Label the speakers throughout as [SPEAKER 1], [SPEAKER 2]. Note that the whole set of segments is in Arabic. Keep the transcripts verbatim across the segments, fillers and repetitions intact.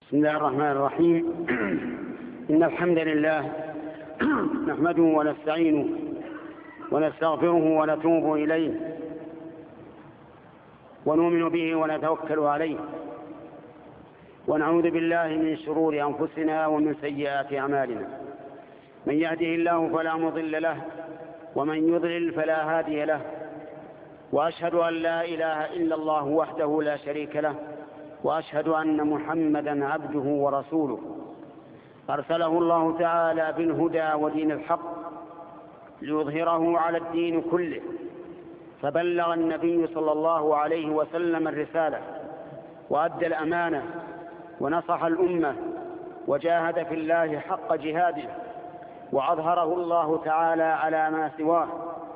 [SPEAKER 1] بسم الله الرحمن الرحيم. إن الحمد لله نحمده ونستعينه ونستغفره ونتوب إليه ونؤمن به ونتوكل عليه ونعوذ بالله من شرور أنفسنا ومن سيئات أعمالنا. من يهده الله فلا مضل له ومن يضلل فلا هادي له، وأشهد أن لا إله إلا الله وحده لا شريك له، وأشهد أن محمدا عبده ورسوله أرسله الله تعالى بالهدى ودين الحق ليظهره على الدين كله، فبلغ النبي صلى الله عليه وسلم الرسالة وأدى الأمانة ونصح الأمة وجاهد في الله حق جهاده، وأظهره الله تعالى على ما سواه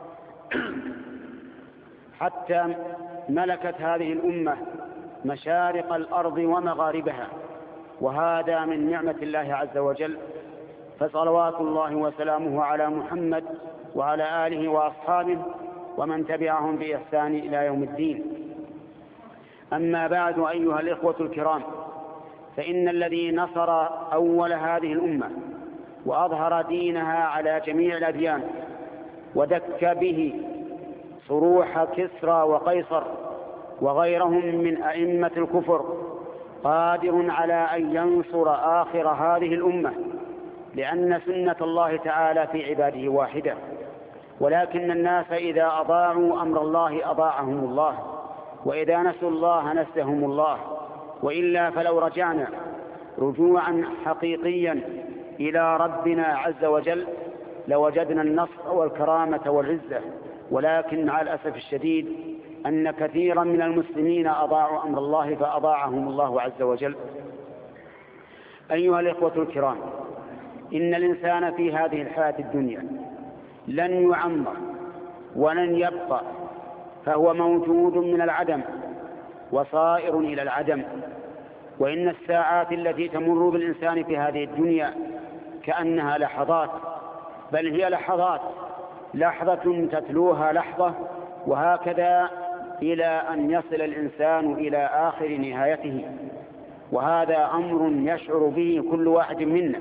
[SPEAKER 1] حتى ملكت هذه الأمة مشارق الأرض ومغاربها، وهذا من نعمة الله عز وجل. فصلوات الله وسلامه على محمد وعلى آله وأصحابه ومن تبعهم بإحسان إلى يوم الدين. أما بعد، أيها الإخوة الكرام، فإن الذي نصر أول هذه الأمة وأظهر دينها على جميع الأديان ودك به صروح كسرى وقيصر وغيرهم من أئمة الكفر قادر على أن ينصر آخر هذه الأمة، لأن سنة الله تعالى في عباده واحدة، ولكن الناس إذا أضاعوا أمر الله أضاعهم الله، وإذا نسوا الله نسهم الله. وإلا فلو رجعنا رجوعا حقيقيا إلى ربنا عز وجل لوجدنا النصر والكرامة والعزة، ولكن مع الأسف الشديد أن كثيرا من المسلمين أضاعوا أمر الله فأضاعهم الله عز وجل. أيها الإخوة الكرام، إن الإنسان في هذه الحياة الدنيا لن يعمر ولن يبقى، فهو موجود من العدم وصائر إلى العدم. وإن الساعات التي تمر بالإنسان في هذه الدنيا كأنها لحظات، بل هي لحظات، لحظة تتلوها لحظة، وهكذا إلى أن يصل الإنسان إلى آخر نهايته. وهذا أمر يشعر به كل واحد منا.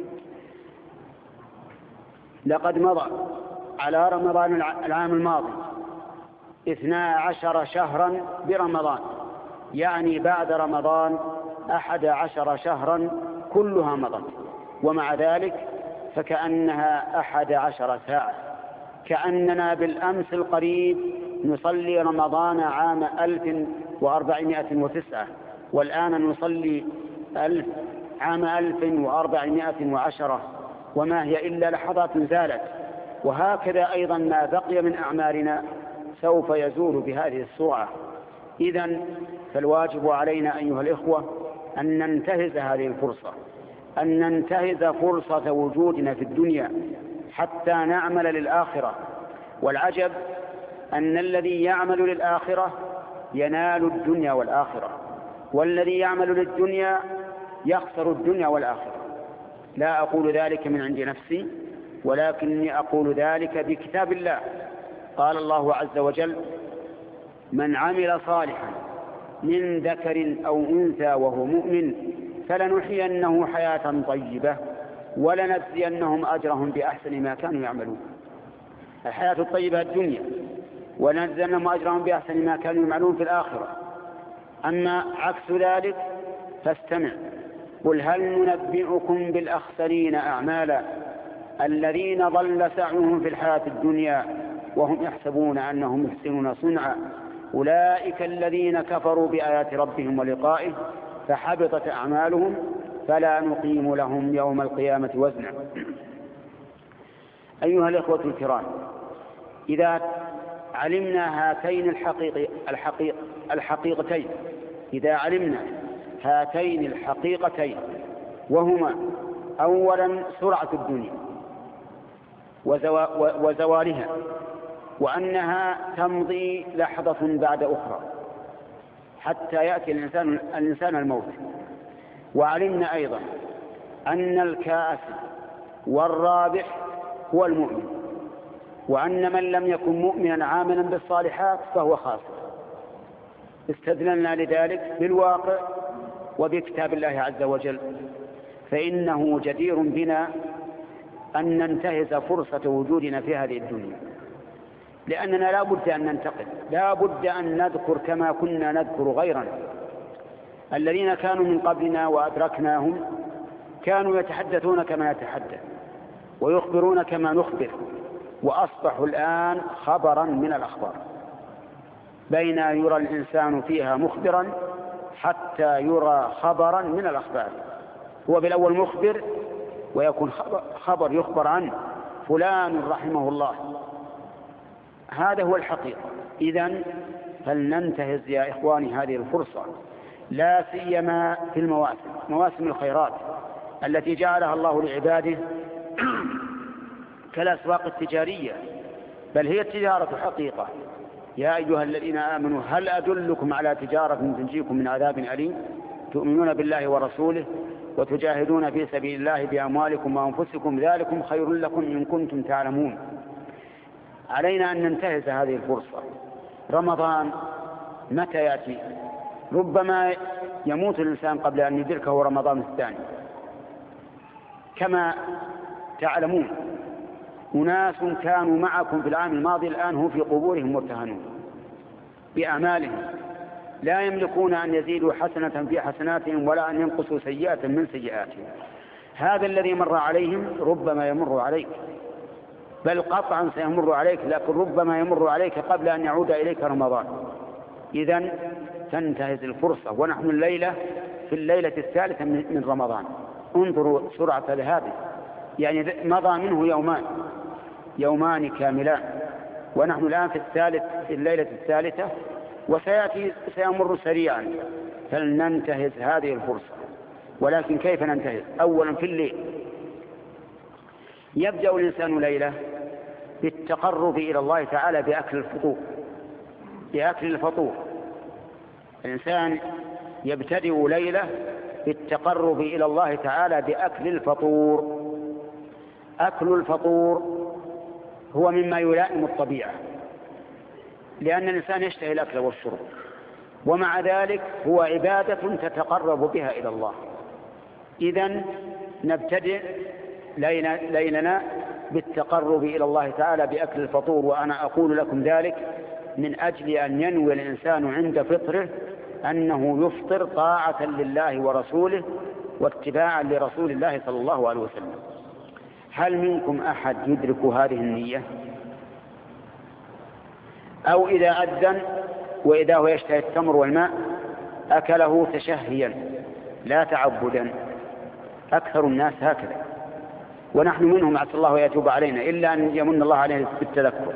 [SPEAKER 1] لقد مضى على رمضان العام الماضي اثنا عشر شهرا برمضان، يعني بعد رمضان أحد عشر شهرا كلها مضت، ومع ذلك فكأنها أحد عشر ساعة، كأننا بالأمس القريب نصلي رمضان عام ألف وأربعمائة وتسعة، والآن نصلي ألف عام ألف وأربعمائة وعشرة، وما هي إلا لحظات زالت. وهكذا أيضا ما بقي من أعمارنا سوف يزول بهذه السرعة. إذن فالواجب علينا أيها الإخوة أن ننتهز هذه الفرصة، أن ننتهز فرصة وجودنا في الدنيا حتى نعمل للآخرة. والعجب أن الذي يعمل للآخرة ينال الدنيا والآخرة، والذي يعمل للدنيا يخسر الدنيا والآخرة. لا أقول ذلك من عند نفسي، ولكني أقول ذلك بكتاب الله. قال الله عز وجل: من عمل صالحا من ذكر أو أنثى وهو مؤمن فلنحيينه حياة طيبة ولنجزينهم أجرهم بأحسن ما كانوا يعملون. الحياة الطيبة الدنيا، ولنجزينهم أجرهم بأحسن ما كانوا يعملون في الآخرة. أما عكس ذلك فاستمع: قل هل ننبئكم بالأخسرين أعمالا الذين ضل سعيهم في الحياة الدنيا وهم يحسبون أنهم يحسنون صنعا أولئك الذين كفروا بآيات ربهم ولقائه فحبطت أعمالهم فلا نقيم لهم يوم القيامة وزنا. أيها الإخوة الكرام، إذا علمنا هاتين الحقيق الحقيق الحقيقتين إذا علمنا هاتين الحقيقتين وهما أولا سرعة الدنيا وزوالها، وأنها تمضي لحظة بعد أخرى حتى يأتي الإنسان, الإنسان الموت. وعلمنا أيضا أن الكاسب والرابح هو المؤمن، وأن من لم يكن مؤمنا عاملا بالصالحات فهو خاسر. استدللنا لذلك بالواقع وبكتاب الله عز وجل، فإنه جدير بنا أن ننتهز فرصة وجودنا في هذه الدنيا، لأننا لا بد أن ننتقل، لا بد أن نذكر كما كنا نذكر غيرنا. الذين كانوا من قبلنا وأدركناهم كانوا يتحدثون كما نتحدث ويخبرون كما نخبر، وأصبحوا الآن خبرا من الأخبار، بين يرى الإنسان فيها مخبرا حتى يرى خبرا من الأخبار. هو بالأول مخبر ويكون خبر يخبر عنه فلان رحمه الله، هذا هو الحقيقة. إذن فلننتهز يا إخواني هذه الفرصة، لا سيما في المواسم، مواسم الخيرات التي جعلها الله لعباده كالأسواق التجارية، بل هي التجارة حقيقة. يا أيها الذين آمنوا هل أدلكم على تجارة تنجيكم من عذاب أليم تؤمنون بالله ورسوله وتجاهدون في سبيل الله بأموالكم وأنفسكم ذلكم خير لكم إن كنتم تعلمون. علينا أن ننتهز هذه الفرصة. رمضان متى يأتي؟ ربما يموت الإنسان قبل أن يدركه رمضان الثاني. كما تعلمون أناس كانوا معكم في العام الماضي الآن هم في قبورهم مرتهنون بأعمالهم، لا يملكون أن يزيدوا حسنة في حسناتهم ولا أن ينقصوا سيئة من سيئاتهم. هذا الذي مر عليهم ربما يمر عليك، بل قطعا سيمر عليك، لكن ربما يمر عليك قبل أن يعود إليك رمضان. إذن تنتهز الفرصة، ونحن الليلة في الليلة الثالثة من رمضان. انظروا سرعة هذه، يعني مضى منه يومان يومان كاملان، ونحن الآن في الثالث في الليلة الثالثة، وسيأتي سيمر سريعا. فلننتهز هذه الفرصة. ولكن كيف ننتهز؟ أولا في الليل يبدأ الإنسان ليلة بالتقرب إلى الله تعالى بأكل الفطور بأكل الفطور الإنسان يبتدئ ليلة بالتقرب إلى الله تعالى بأكل الفطور. أكل الفطور هو مما يلائم الطبيعة، لأن الإنسان يشتهي الأكل والشرب، ومع ذلك هو عبادة تتقرب بها إلى الله. إذن نبتدئ ليلنا بالتقرب إلى الله تعالى بأكل الفطور. وأنا أقول لكم ذلك من أجل أن ينوي الإنسان عند فطره أنه يفطر طاعة لله ورسوله واتباعا لرسول الله صلى الله عليه وسلم. هل منكم أحد يدرك هذه النية؟ أو إذا أذن وإذا هو يشتهي التمر والماء أكله تشهيا لا تعبدا. أكثر الناس هكذا، ونحن منهم عسى الله يتوب علينا، إلا أن يمن الله عليه بالتذكر.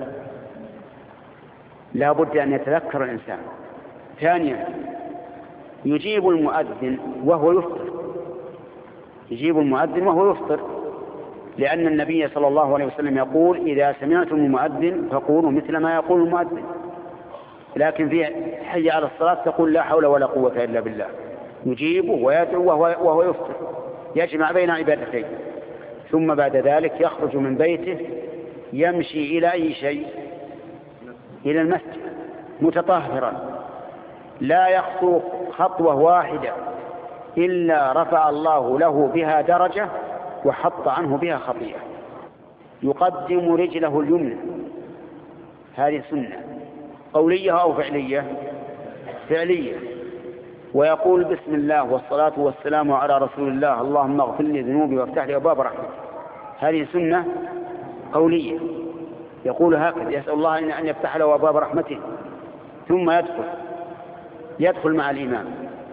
[SPEAKER 1] لا بد أن يتذكر الإنسان. ثانيا يجيب المؤذن وهو يفطر يجيب المؤذن وهو يفطر لأن النبي صلى الله عليه وسلم يقول إذا سمعتم المؤذن فقولوا مثل ما يقول المؤذن. لكن في حي على الصلاة تقول لا حول ولا قوة إلا بالله. يجيبه ويدعو وهو, وهو يفطر، يجمع بين عبادتين. ثم بعد ذلك يخرج من بيته يمشي إلى أي شيء؟ إلى المسجد متطهرا، لا يخطو خطوة واحدة إلا رفع الله له بها درجة وحط عنه بها خطيئة. يقدم رجله اليمنى، هذه سنة قولية أو فعلية؟ فعلية. ويقول بسم الله والصلاة والسلام على رسول الله اللهم اغفر لي ذنوبي وافتح لي أبواب رحمتك، هذه سنة قولية. يقول هكذا، يسأل الله أن يفتح له أبواب رحمته. ثم يدخل يدخل مع الإمام،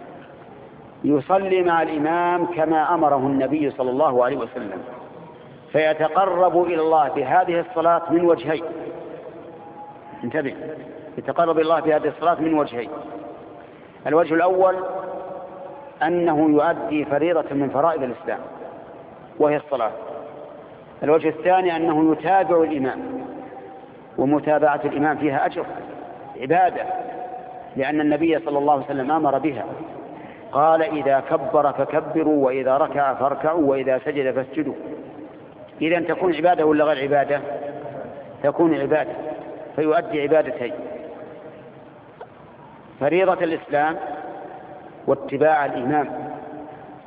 [SPEAKER 1] يصلي مع الإمام كما أمره النبي صلى الله عليه وسلم، فيتقرب إلى الله بهذه الصلاة من وجهين. انتبه، يتقرب إلى الله بهذه الصلاة من وجهين. الوجه الأول أنه يؤدي فريضة من فرائض الإسلام وهي الصلاة. الوجه الثاني أنه يتابع الإمام، ومتابعة الإمام فيها أجر عبادة، لأن النبي صلى الله عليه وسلم أمر بها. قال إذا كبر فكبروا وإذا ركع فاركعوا وإذا سجد فاسجدوا. إذا تكون عبادة ولا غير عبادة؟ تكون عبادة، فيؤدي عبادتين: فريضة الإسلام واتباع الإمام.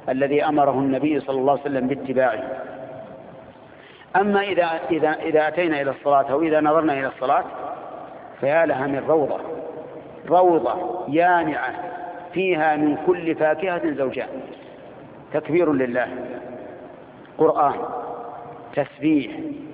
[SPEAKER 1] الذي أمره النبي صلى الله عليه وسلم باتباعه. أما إذا, إذا, إذا أتينا إلى الصلاة أو إذا نظرنا إلى الصلاة فيا لها من روضة، روضة يانعة فيها من كل فاكهة زوجان، تكبير لله، قرآن، تسبيح،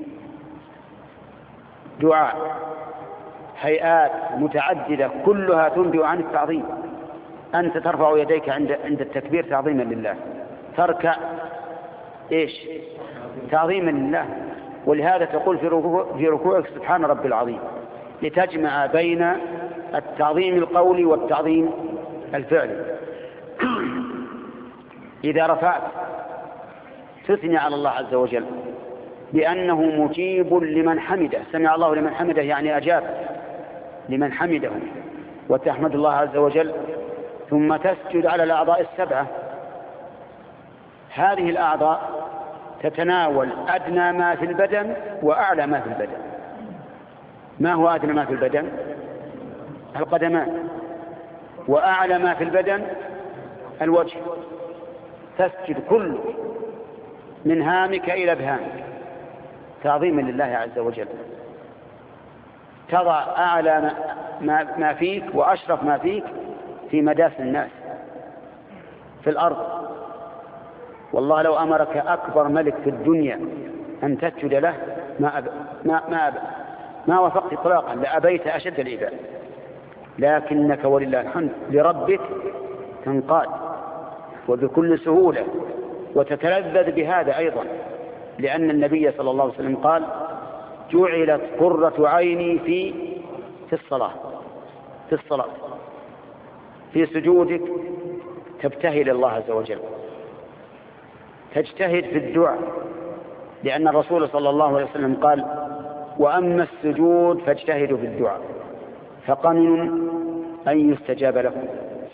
[SPEAKER 1] دعاء، هيئات متعددة كلها تنبئ عن التعظيم. أنت ترفع يديك عند عند التكبير تعظيما لله، تركع إيش؟ تعظيما لله. ولهذا تقول في ركوع في ركوعك سبحان ربي العظيم، لتجمع بين التعظيم القولي والتعظيم الفعلي. إذا رفعت تثني على الله عز وجل بأنه مجيب لمن حمده، سمع الله لمن حمده يعني أجاب لمن حمده، وتحمد الله عز وجل. ثم تسجد على الأعضاء السبعة. هذه الأعضاء تتناول أدنى ما في البدن وأعلى ما في البدن. ما هو أدنى ما في البدن؟ القدمان. وأعلى ما في البدن الوجه. تسجد كله من هامك إلى ابهامك تعظيما لله عز وجل. تضع أعلى ما فيك وأشرف ما فيك في مداس الناس في الأرض. والله لو أمرك أكبر ملك في الدنيا أن تسجد له ما أب... ما ما, أب... ما وافقت إطلاقا، لأبيت أشد الإباء. لكنك ولله الحمد لربك تنقاد وبكل سهولة، وتتلذذ بهذا أيضا، لأن النبي صلى الله عليه وسلم قال: جعلت قرة عيني في في الصلاة في الصلاة في سجودك تبتهل الله عز وجل، تجتهد في الدعاء، لأن الرسول صلى الله عليه وسلم قال: وأما السجود فاجتهدوا في الدعاء فقمن أن يستجاب لكم.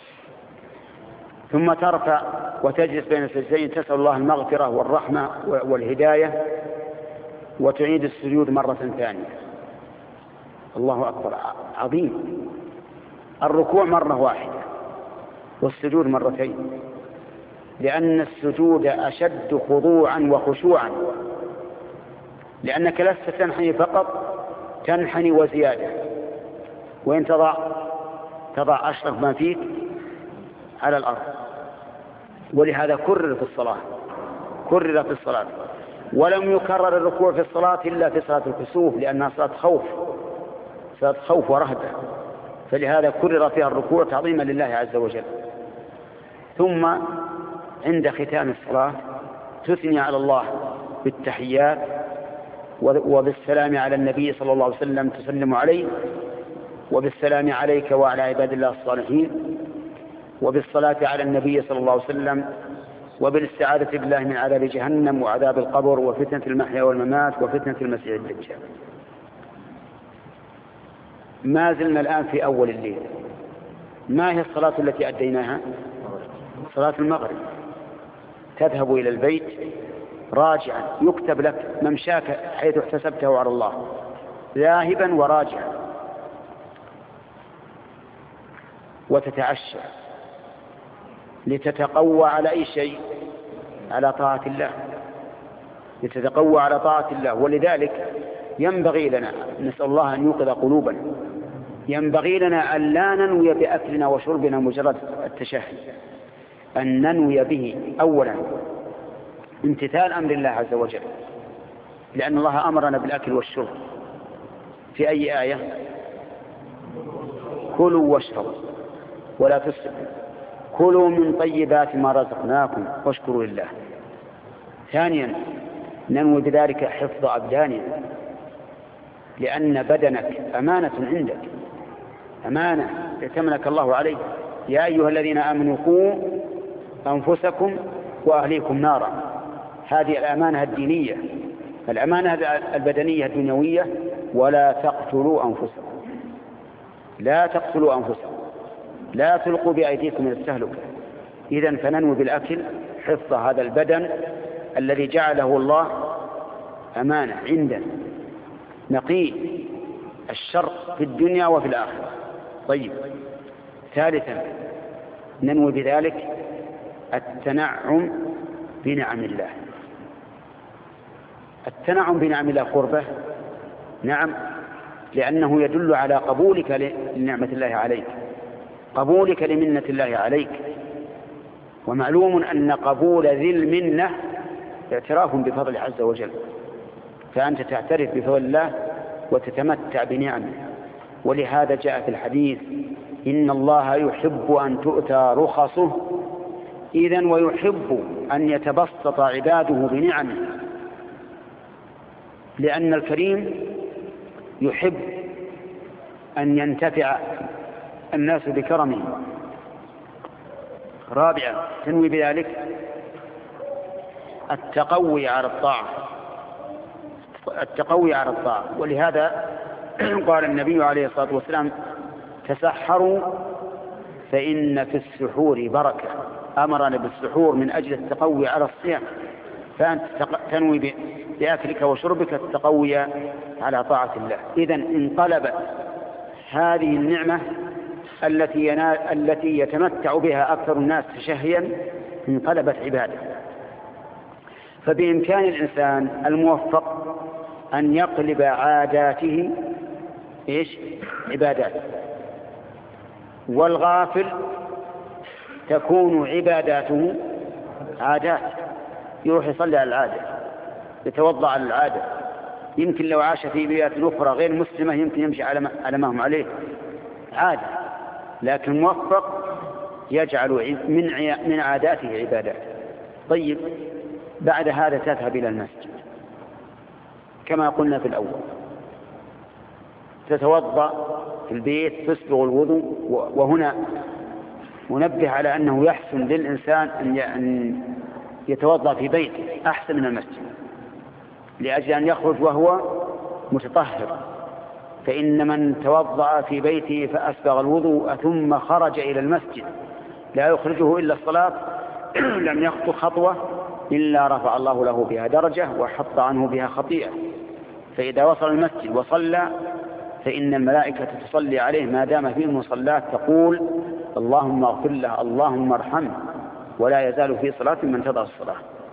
[SPEAKER 1] ثم ترفع وتجلس بين السجدين تسأل الله المغفرة والرحمة والهداية، وتعيد السجود مرة ثانية. الله أكبر، عظيم. الركوع مرة واحدة والسجود مرتين، لأن السجود أشد خضوعا وخشوعا، لأنك لست تنحني فقط، تنحني وزيادة. وإن تضع تضع أشرف ما فيك على الأرض. ولهذا كرر في الصلاة كرر في الصلاة ولم يكرر الركوع في الصلاة إلا في صلاة الكسوف، لأنها صلاة خوف صلاة خوف ورهبة، فلهذا كرر فيها الركوع تعظيما لله عز وجل. ثم عند ختام الصلاة تثني على الله بالتحيات وبالسلام على النبي صلى الله عليه وسلم، تسلم عليه، وبالسلام عليك وعلى عباد الله الصالحين، وبالصلاة على النبي صلى الله عليه وسلم، وبالاستعاذة بالله من عذاب جهنم وعذاب القبر وفتنة المحيا والممات وفتنة المسيح الدجال. ما زلنا الآن في أول الليل. ما هي الصلاة التي أديناها؟ صلاة المغرب. تذهب إلى البيت راجعا، يكتب لك ممشاك حيث احتسبته على الله، ذاهبا وراجعا، وتتعشى لتتقوى على أي شيء؟ على طاعة الله، لتتقوى على طاعة الله. ولذلك ينبغي لنا، نسأل الله أن يوقظ قلوبنا، ينبغي لنا أن لا ننوي بأكلنا وشربنا مجرد التشهد، أن ننوي به أولا امتثال أمر الله عز وجل، لأن الله أمرنا بالأكل والشرب في أي آية؟ كلوا واشربوا ولا تسرفوا، كلوا من طيبات ما رزقناكم واشكروا لله. ثانيا ننوي بذلك حفظ أبداننا، لأن بدنك أمانة عندك، أمانة ائتمنك الله عليه. يا أيها الذين آمنوا قوا أنفسكم وأهليكم نارا. هذه الأمانة الدينية، الأمانة البدنية الدنيوية. ولا تقتلوا أنفسكم، لا تقتلوا أنفسكم، لا تلقوا بأيديكم من التهلكة. إذن فننوي بالأكل حفظ هذا البدن الذي جعله الله أمانة عندنا، نقي الشر في الدنيا وفي الآخرة. طيب، ثالثا ننوي بذلك التنعم بنعم الله. التنعم بنعم الله قربه، نعم، لأنه يدل على قبولك لنعمة الله عليك، قبولك لمنة الله عليك. ومعلوم أن قبول ذي المنة اعتراف بفضل عز وجل، فأنت تعترف بفضل الله وتتمتع بنعمه. ولهذا جاء في الحديث: إن الله يحب أن تؤتى رخصه، إذن ويحب أن يتبسط عباده بنعمه، لأن الكريم يحب أن ينتفع الناس بكرمه. رابعا تنوي بذلك التقوي على الطاعة، التقوي على الطاعة. ولهذا قال النبي عليه الصلاة والسلام: تسحروا فإن في السحور بركة. أمرنا بالسحور من أجل التقوي على الصيام، فأنت تنوي بأكلك وشربك التقوي على طاعة الله. إذن انقلبت هذه النعمة التي, ينال التي يتمتع بها أكثر الناس تشهيا، انقلبت عبادة. فبإمكان الإنسان الموفق أن يقلب عاداته إيش؟ عبادات. والغافل تكون عباداته عادات، يروح يصلي على العادة، يتوضأ على العادة، يمكن لو عاش في بيئة أخرى غير مسلمة يمكن يمشي على ما هم عليه عادة، لكن موفق يجعل من من عاداته عبادات. طيب، بعد هذا تذهب إلى المسجد كما قلنا في الأول، تتوضأ في البيت، تسبغ الوضوء. وهنا منبه على أنه يحسن للإنسان أن يتوضأ في بيته أحسن من المسجد، لأجل أن يخرج وهو متطهر. فإن من توضأ في بيته فأسبغ الوضوء ثم خرج إلى المسجد لا يخرجه إلا الصلاة لم يخطو خطوة إلا رفع الله له بها درجة وحط عنه بها خطيئة. فإذا وصل المسجد وصلى فإن الملائكة تصلي عليه ما دام في المصلاة، تقول: اللهم اغفر له، اللهم ارحمه، ولا يزال في صلاة من انتظر الصلاة.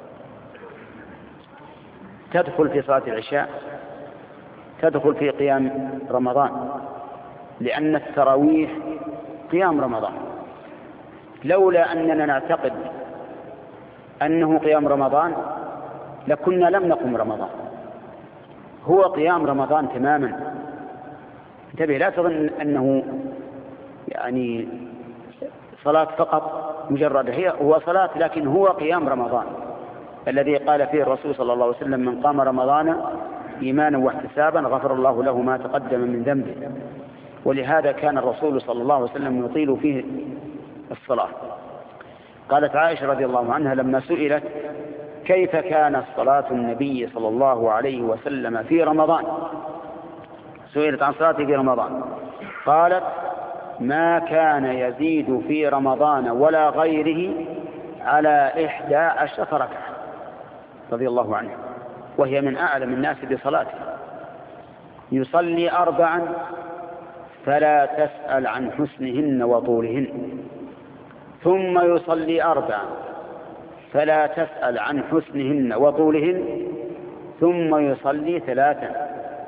[SPEAKER 1] تدخل في صلاة العشاء، تدخل في قيام رمضان، لأن التراويح قيام رمضان. لولا أننا نعتقد أنه قيام رمضان لكنا لم نقم رمضان، هو قيام رمضان تماما. انتبه، لا تظن أنه يعني صلاة فقط مجرد، هي هو صلاة لكن هو قيام رمضان الذي قال فيه الرسول صلى الله عليه وسلم: من قام رمضان إيمانا واحتسابا غفر الله له ما تقدم من ذنبه. ولهذا كان الرسول صلى الله عليه وسلم يطيل فيه الصلاة. قالت عائشة رضي الله عنها لما سئلت كيف كانت صلاة النبي صلى الله عليه وسلم في رمضان، سئلت عن صلاته في رمضان، قالت: ما كان يزيد في رمضان ولا غيره على إحدى عشرة ركعة، رضي الله عنه، وهي من أعلم الناس بصلاته. يصلي أربعا فلا تسأل عن حسنهن وطولهن، ثم يصلي أربعا فلا تسأل عن حسنهن وطولهن، ثم يصلي ثلاثا.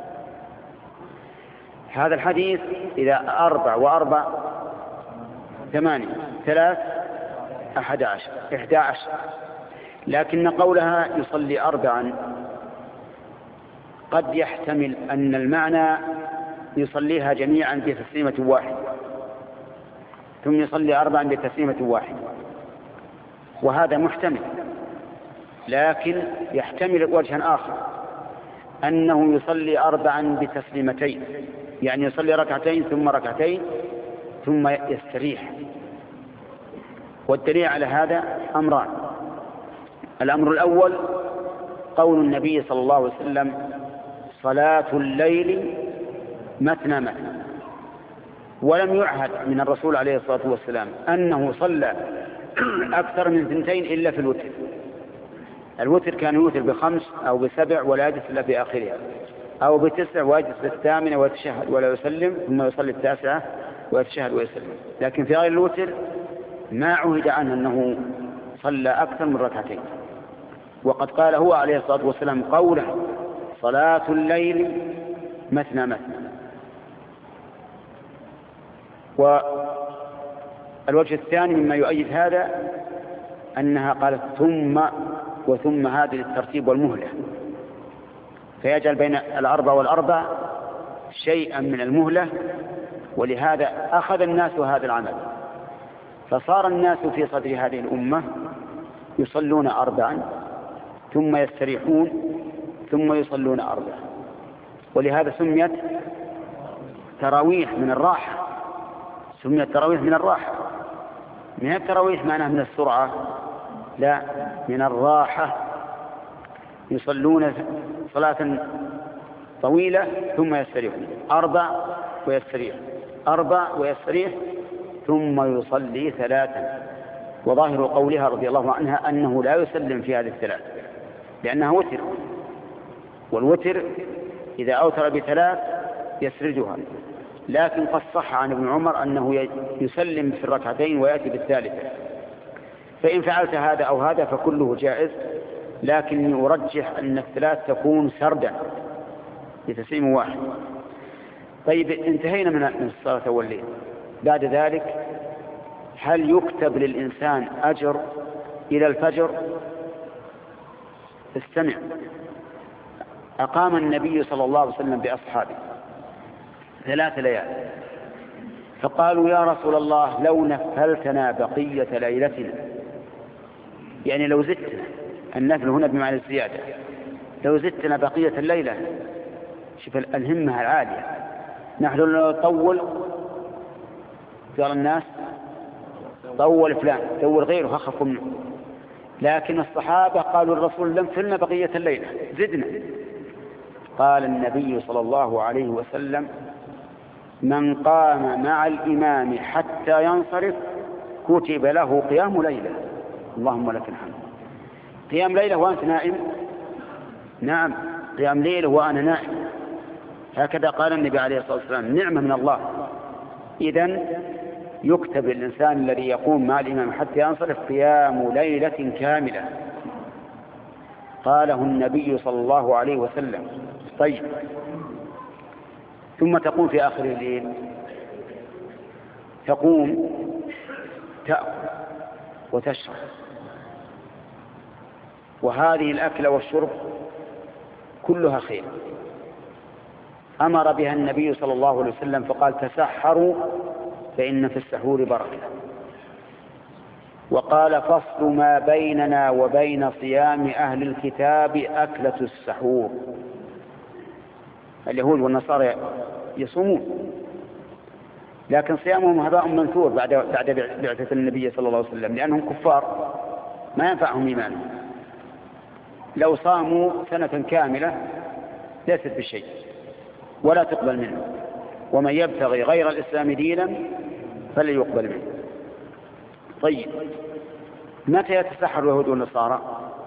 [SPEAKER 1] هذا الحديث إذا أربع وأربع ثمانية، ثلاث أحد عشر، إحدى عشر. لكن قولها يصلي أربعا قد يحتمل أن المعنى يصليها جميعا بتسليمة واحدة، ثم يصلي أربعا بتسليمة واحدة، وهذا محتمل. لكن يحتمل وجها آخر أنه يصلي أربعا بتسليمتين، يعني يصلي ركعتين ثم ركعتين ثم يستريح. والدليل على هذا أمران: الأمر الأول قول النبي صلى الله عليه وسلم: صلاة الليل مثنى مثنى. ولم يعهد من الرسول عليه الصلاة والسلام أنه صلى أكثر من ثنتين إلا في الوتر. الوتر كان يوتر بخمس أو بسبع ولا يجلس إلا في آخرها، أو بتسع ويجلس الثامنة ويتشهد ولا يسلم، ثم يصلي التاسعة ويتشهد ويسلم. لكن في غير الوتر ما عهد عنه أنه صلى أكثر من ركعتين. وقد قال هو عليه الصلاة والسلام قولا: صلاة الليل مثنى مثنى. والوجه الثاني مما يؤيد هذا أنها قالت ثم وثم هذا للترتيب والمهلة، فيجعل بين الأربع والأربع شيئا من المهلة، ولهذا أخذ الناس هذا العمل، فصار الناس في صدر هذه الأمة يصلون أربعا ثم يستريحون ثم يصلون أربعا، ولهذا سميت تراويح من الراحة. سميت تراويح من الراحة، من التراويح معناها من السرعة، لا، من الراحة. يصلون صلاة طويلة ثم يستريحون، أربع ويستريح، أربع ويستريح، ثم يصلي ثلاثا. وظاهر قولها رضي الله عنها أنه لا يسلم في هذه الثلاث لأنها وتر، والوتر إذا أوتر بثلاث يسردها، لكن قد صح عن ابن عمر أنه يسلم في الركعتين ويأتي بالثالثة. فإن فعلت هذا أو هذا فكله جائز، لكن يرجح أن الثلاث تكون سردا لتسليم واحد. طيب، انتهينا من الصلاة والليل. بعد ذلك هل يكتب للإنسان أجر إلى الفجر؟ استمع. أقام النبي صلى الله عليه وسلم بأصحابه ثلاث ليال، فقالوا: يا رسول الله، لو نفلتنا بقية ليلتنا، يعني لو زدتنا، النفل هنا بمعنى الزيادة، لو زدتنا بقية الليلة. شوف الهمة العالية، نحن لو طول قال الناس طول فلان، طول غيره أخف منه، لكن الصحابة قالوا الرسول: لم فلنا بقية الليلة، زدنا. قال النبي صلى الله عليه وسلم: من قام مع الإمام حتى ينصرف كتب له قيام ليلة. اللهم لك الحمد. قيام ليلة وأنت نائم؟ نعم، قيام ليلة وأنا نائم. هكذا قال النبي عليه الصلاة والسلام: نعمة من الله. إذن يكتب الإنسان الذي يقوم مع الإمام حتى ينصرف قيام ليلة كاملة. قاله النبي صلى الله عليه وسلم. طيب، ثم تقوم في آخر الليل، تقوم تأكل وتشرب، وهذه الأكل والشرب كلها خير. أمر بها النبي صلى الله عليه وسلم فقال: تسحروا فإن في السحور بركة. وقال: فصل ما بيننا وبين صيام أهل الكتاب أكلة السحور. اليهود والنصارى يصومون، لكن صيامهم هباء منثور بعد بعد بعثة النبي صلى الله عليه وسلم، لأنهم كفار ما ينفعهم إيمانهم. لو صاموا سنة كاملة ليست بشيء ولا تقبل منه، ومن يبتغي غير الإسلام دينا فلا يقبل منه. طيب، متى يتسحر اليهود والنصارى؟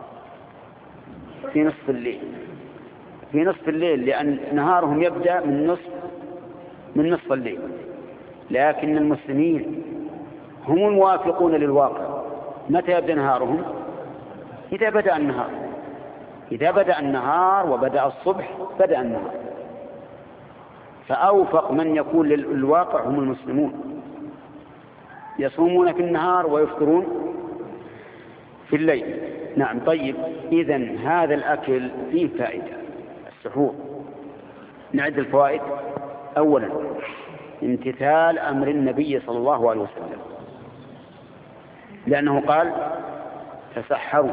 [SPEAKER 1] في نصف الليل، في نصف الليل، لأن نهارهم يبدأ من نصف من نصف الليل. لكن المسلمين هم الموافقون للواقع. متى يبدأ نهارهم؟ إذا بدأ النهار، إذا بدأ النهار وبدأ الصبح بدأ النهار. فأوفق من يكون للواقع هم المسلمون، يصومون في النهار ويفطرون في الليل. نعم. طيب، إذن هذا الأكل فيه فائدة، السحور. نعد الفوائد. أولا، امتثال أمر النبي صلى الله عليه وسلم، لأنه قال: تسحروا.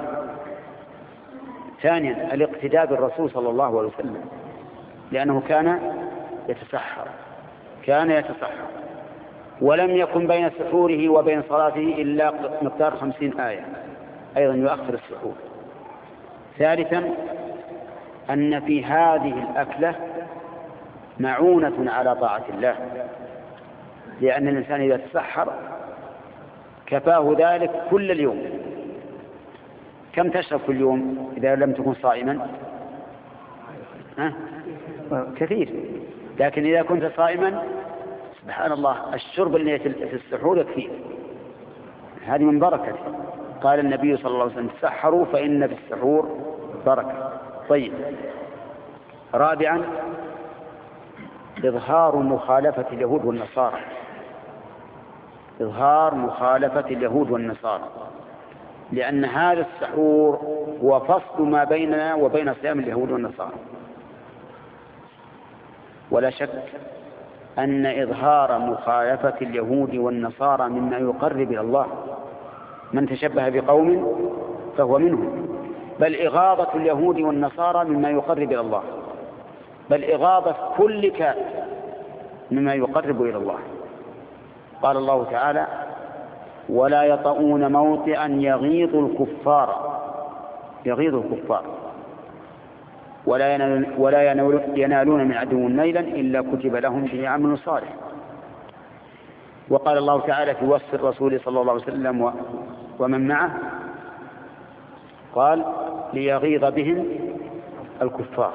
[SPEAKER 1] ثانيا، الاقتداء بالرسول صلى الله عليه وسلم، لأنه كان يتسحر كان يتسحر ولم يكن بين سحوره وبين صلاته إلا مقدار خمسين آية، أيضا يؤخر السحور. ثالثا، أن في هذه الأكلة معونة على طاعة الله، لأن الإنسان إذا تسحر كفاه ذلك كل اليوم. كم تشرب كل يوم إذا لم تكن صائما؟ ها؟ كثير. لكن إذا كنت صائما سبحان الله الشرب اللي في السحور يكفيه، هذه من بركته. قال النبي صلى الله عليه وسلم تسحروا فإن في السحور بركة. طيب، رابعا إظهار مخالفة اليهود والنصارى، إظهار مخالفة اليهود والنصارى، لأن هذا السحور هو فصل ما بيننا وبين صيام اليهود والنصارى. ولا شك أن إظهار مخالفة اليهود والنصارى مما يقرب إلى الله، من تشبه بقوم فهو منهم، بل إغاظة اليهود والنصارى مما يقرب إلى الله، بل إغاظة كل كافر مما يقرب إلى الله. قال الله تعالى: ولا يطؤون موطئا يغيظ الكفار، يغيظ الكفار ولا ينالون من عدو نيلا إلا كتب لهم به عمل صالح. وقال الله تعالى في وصف الرسول صلى الله عليه وسلم ومن معه، قال: ليغيظ بهم الكفار.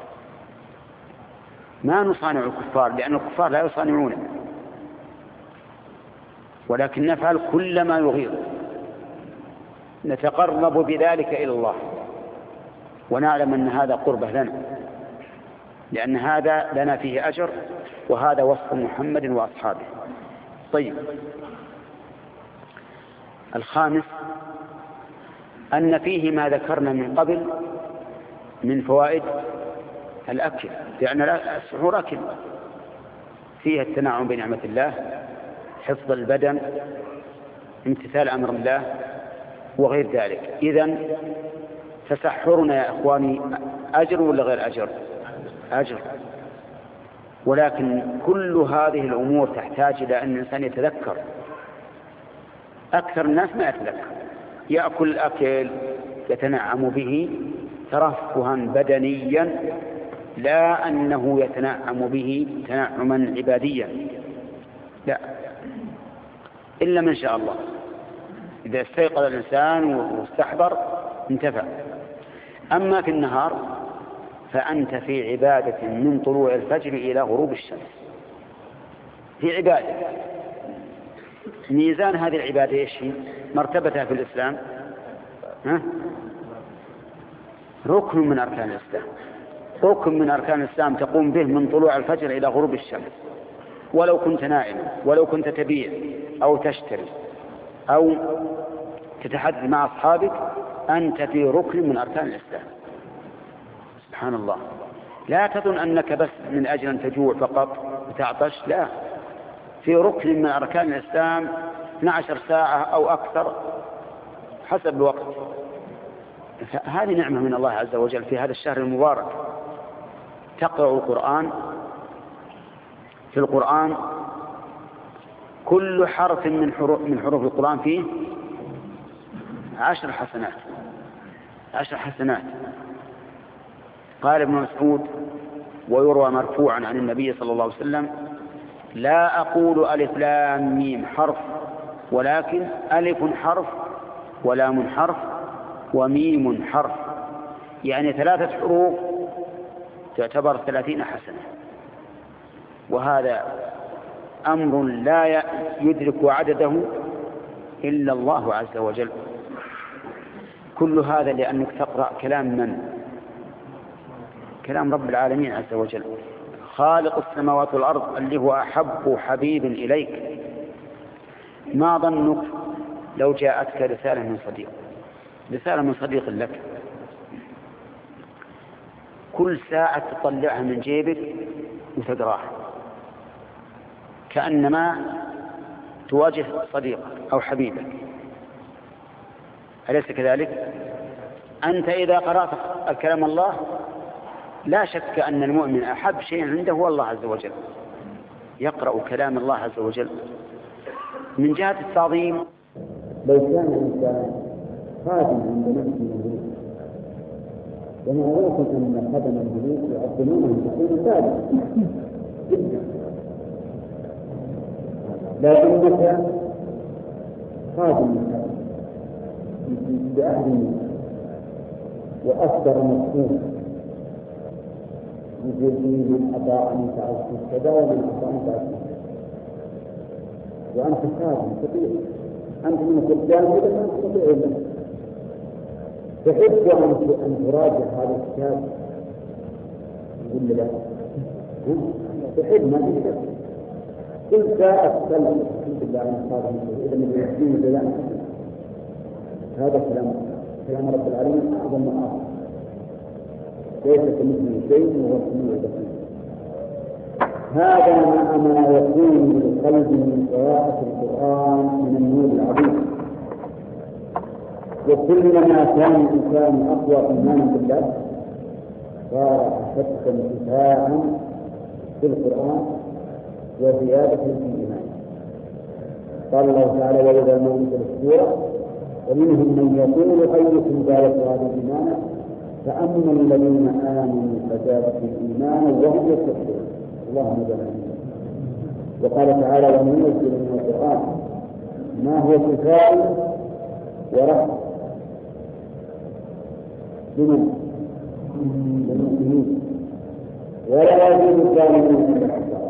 [SPEAKER 1] ما نصانع الكفار، لأن الكفار لا يصانعوننا، ولكن نفعل كل ما يغيظ، نتقرب بذلك إلى الله، ونعلم أن هذا قربة لنا، لأن هذا لنا فيه أجر، وهذا وصف محمد وأصحابه. طيب، الخامس أن فيه ما ذكرنا من قبل من فوائد الأكل، لأن السحور أكل، فيه التنعم بنعمة الله، حفظ البدن، امتثال أمر الله، وغير ذلك. إذن تسحرنا يا إخواني أجر ولا غير أجر؟ أجر. ولكن كل هذه الأمور تحتاج إلى أن الإنسان يتذكر. أكثر الناس ما يتذكر، يأكل الأكل يتنعم به ترفها بدنيا، لا أنه يتنعم به تنعما عباديا، لا، إلا من شاء الله. إذا استيقظ الإنسان واستحضر انتفع. أما في النهار فأنت في عبادة من طلوع الفجر إلى غروب الشمس، في عبادة. ميزان هذه العبادة إيش هي؟ مرتبتها في الإسلام ها؟ ركن من أركان الإسلام، ركن من أركان الإسلام تقوم به من طلوع الفجر إلى غروب الشمس، ولو كنت نائما، ولو كنت تبيع أو تشتري أو تتحدث مع أصحابك، أنت في ركن من أركان الإسلام. سبحان الله. لا تظن أنك بس من أجل أن تجوع فقط وتعطش، لا، في ركن من أركان الإسلام اثنتي عشرة ساعة أو أكثر حسب الوقت. هذه نعمة من الله عز وجل في هذا الشهر المبارك. تقرأ القرآن، في القرآن كل حرف من حروف من حروف القرآن فيه عشر حسنات، عشر حسنات. قال ابن مسعود ويروى مرفوعا عن النبي صلى الله عليه وسلم: لا أقول ألف لام ميم حرف، ولكن ألف حرف ولام حرف وميم حرف، يعني ثلاثة حروف تعتبر ثلاثين حسنة. وهذا أمر لا يدرك عدده إلا الله عز وجل. كل هذا لأنك تقرأ كلام من؟ كلام رب العالمين عز وجل، خالق السماوات والأرض، اللي هو أحب حبيب إليك. ما ظنك لو جاءتك رسالة من صديق، رسالة من صديق لك، كل ساعة تطلعها من جيبك وتقراها كأنما تواجه صديقك أو حبيبك، أليس كذلك؟ أنت إذا قرأت الكلام الله لا شك أن المؤمن أحب شيء عنده هو الله عز وجل، يقرأ كلام الله عز وجل. من جهة التعظيم،
[SPEAKER 2] لو كان الإنسان خادم عند نفسه الملوك، ومعروف أن خدم الملوك يعظمونه تقول ثابت جدا، لكنك خادم بأهل وأصدر مصروف يقول من أطاعني فعلت كذا ومن أطاعني فعلت، وأنت خادم كبير أنت من الخدام إذا ما تستطيع إلا تحب أن تراجع هذا الكتاب يقول لا تحب ما تحب كل ساعة تسلم الحمد لله عن الصادق إذا من يحسين الجزاء هذا كلام كلام رب العالمين أعظم وأعظم ليس كمثله شيء وهو السميع البصير. هذا مع ما يكون للقلب من قراءة القرآن من النور العظيم. وكلما كان الإنسان أقوى إيمانا بالله صار أشد انتفاعا في القرآن وزيادة في الإيمان. قال الله تعالى: وإذا ما أنزل السورة ومنهم من يقول أيكم زادت هذه إيمانا فأما الذين آمنوا فزادتهم إيمانا وهم يستكبرون. اللهم جل. وقال تعالى: وننزل من القرآن ما هو شفاء ورحمة لمن؟ للمؤمنين ولا يزيد الظالمين إلا خسارا.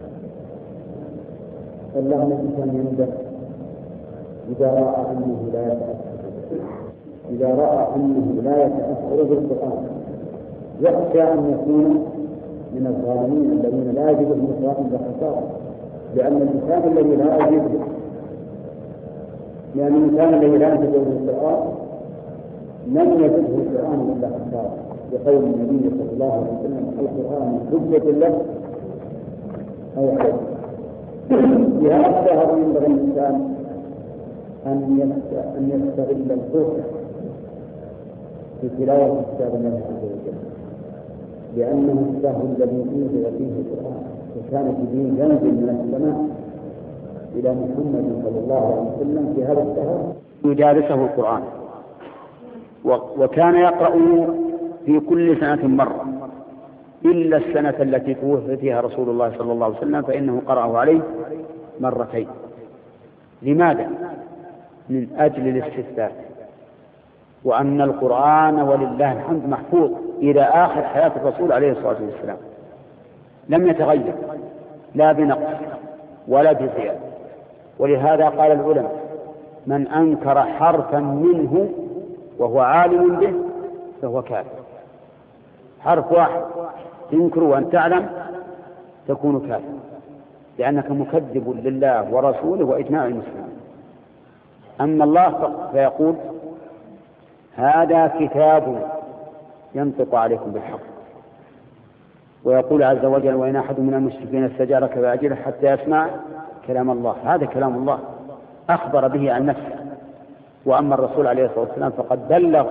[SPEAKER 2] اللهم الإنسان ينبه إذا رأى أنه لا يتأثر إذا رأى أنه لا يتأثر بالقرآن يخشى أن يكون من الظالمين الذين لا يجدهم القرآن إلا خسارة. لأن الإنسان الذي لا يجده لأن الإنسان الذي لا يجده القرآن لم يجده القرآن إلا خسارة. بقول النبي صلى الله عليه وسلم: القرآن حجة له أو عليه. لهذا ينبغي الإنسان أن يستغل الفرصة في تلاوة كتاب الله عز وجل، لأنه الشهر الذي أنزل فيه القرآن وكان جبريل ينزل من السماء إلى محمد صلى الله عليه وسلم في هذا الشهر
[SPEAKER 1] يدارسه القرآن، وكان يقرأ في كل سنة مرة إلا السنة التي توفي فيها رسول الله صلى الله عليه وسلم فإنه قرأه عليه مرتين. لماذا؟ من أجل الاستثبات، وأن القرآن ولله الحمد محفوظ إلى آخر حياة الرسول عليه الصلاة والسلام، لم يتغير لا بنقص ولا بزيادة. ولهذا قال العلماء: من أنكر حرفا منه وهو عالم به فهو كافر. حرف واحد تنكر وأن تعلم تكون كافر، لأنك مكذب لله ورسوله وإجماع المسلمين. أما الله فيقول: هذا كتاب ينطق عليكم بالحق. ويقول عز وجل: وإن أحد من المشركين استجارك فأجره حتى يسمع كلام الله. هذا كلام الله أخبر به عن نفسه. وأما الرسول عليه الصلاة والسلام فقد بلغ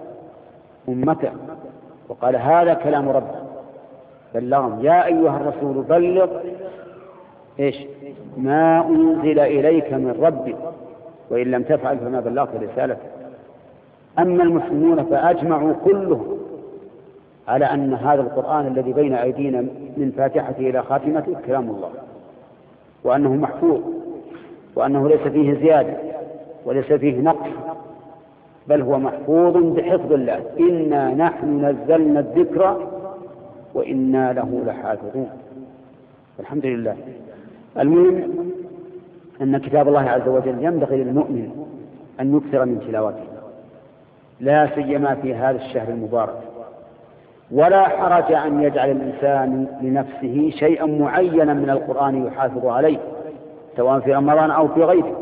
[SPEAKER 1] أمته وقال: هذا كلام ربه. بلغهم: يا أيها الرسول بلغ إيش ما أنزل إليك من ربك وإن لم تفعل فما بلغت رسالته. أما المسلمون فأجمعوا كلهم على أن هذا القرآن الذي بين أيدينا من فاتحته إلى خاتمته كلام الله، وأنه محفوظ، وأنه ليس فيه زيادة وليس فيه نقص، بل هو محفوظ بحفظ الله. إنا نحن نزلنا الذكر وإنا له لحافظون. الحمد لله. المهم أن كتاب الله عز وجل ينبغي للمؤمن أن يكثر من تلاوته، لا سيما في هذا الشهر المبارك. ولا حرج أن يجعل الإنسان لنفسه شيئا معينا من القرآن يحافظ عليه، سواء في رمضان أو في غيره.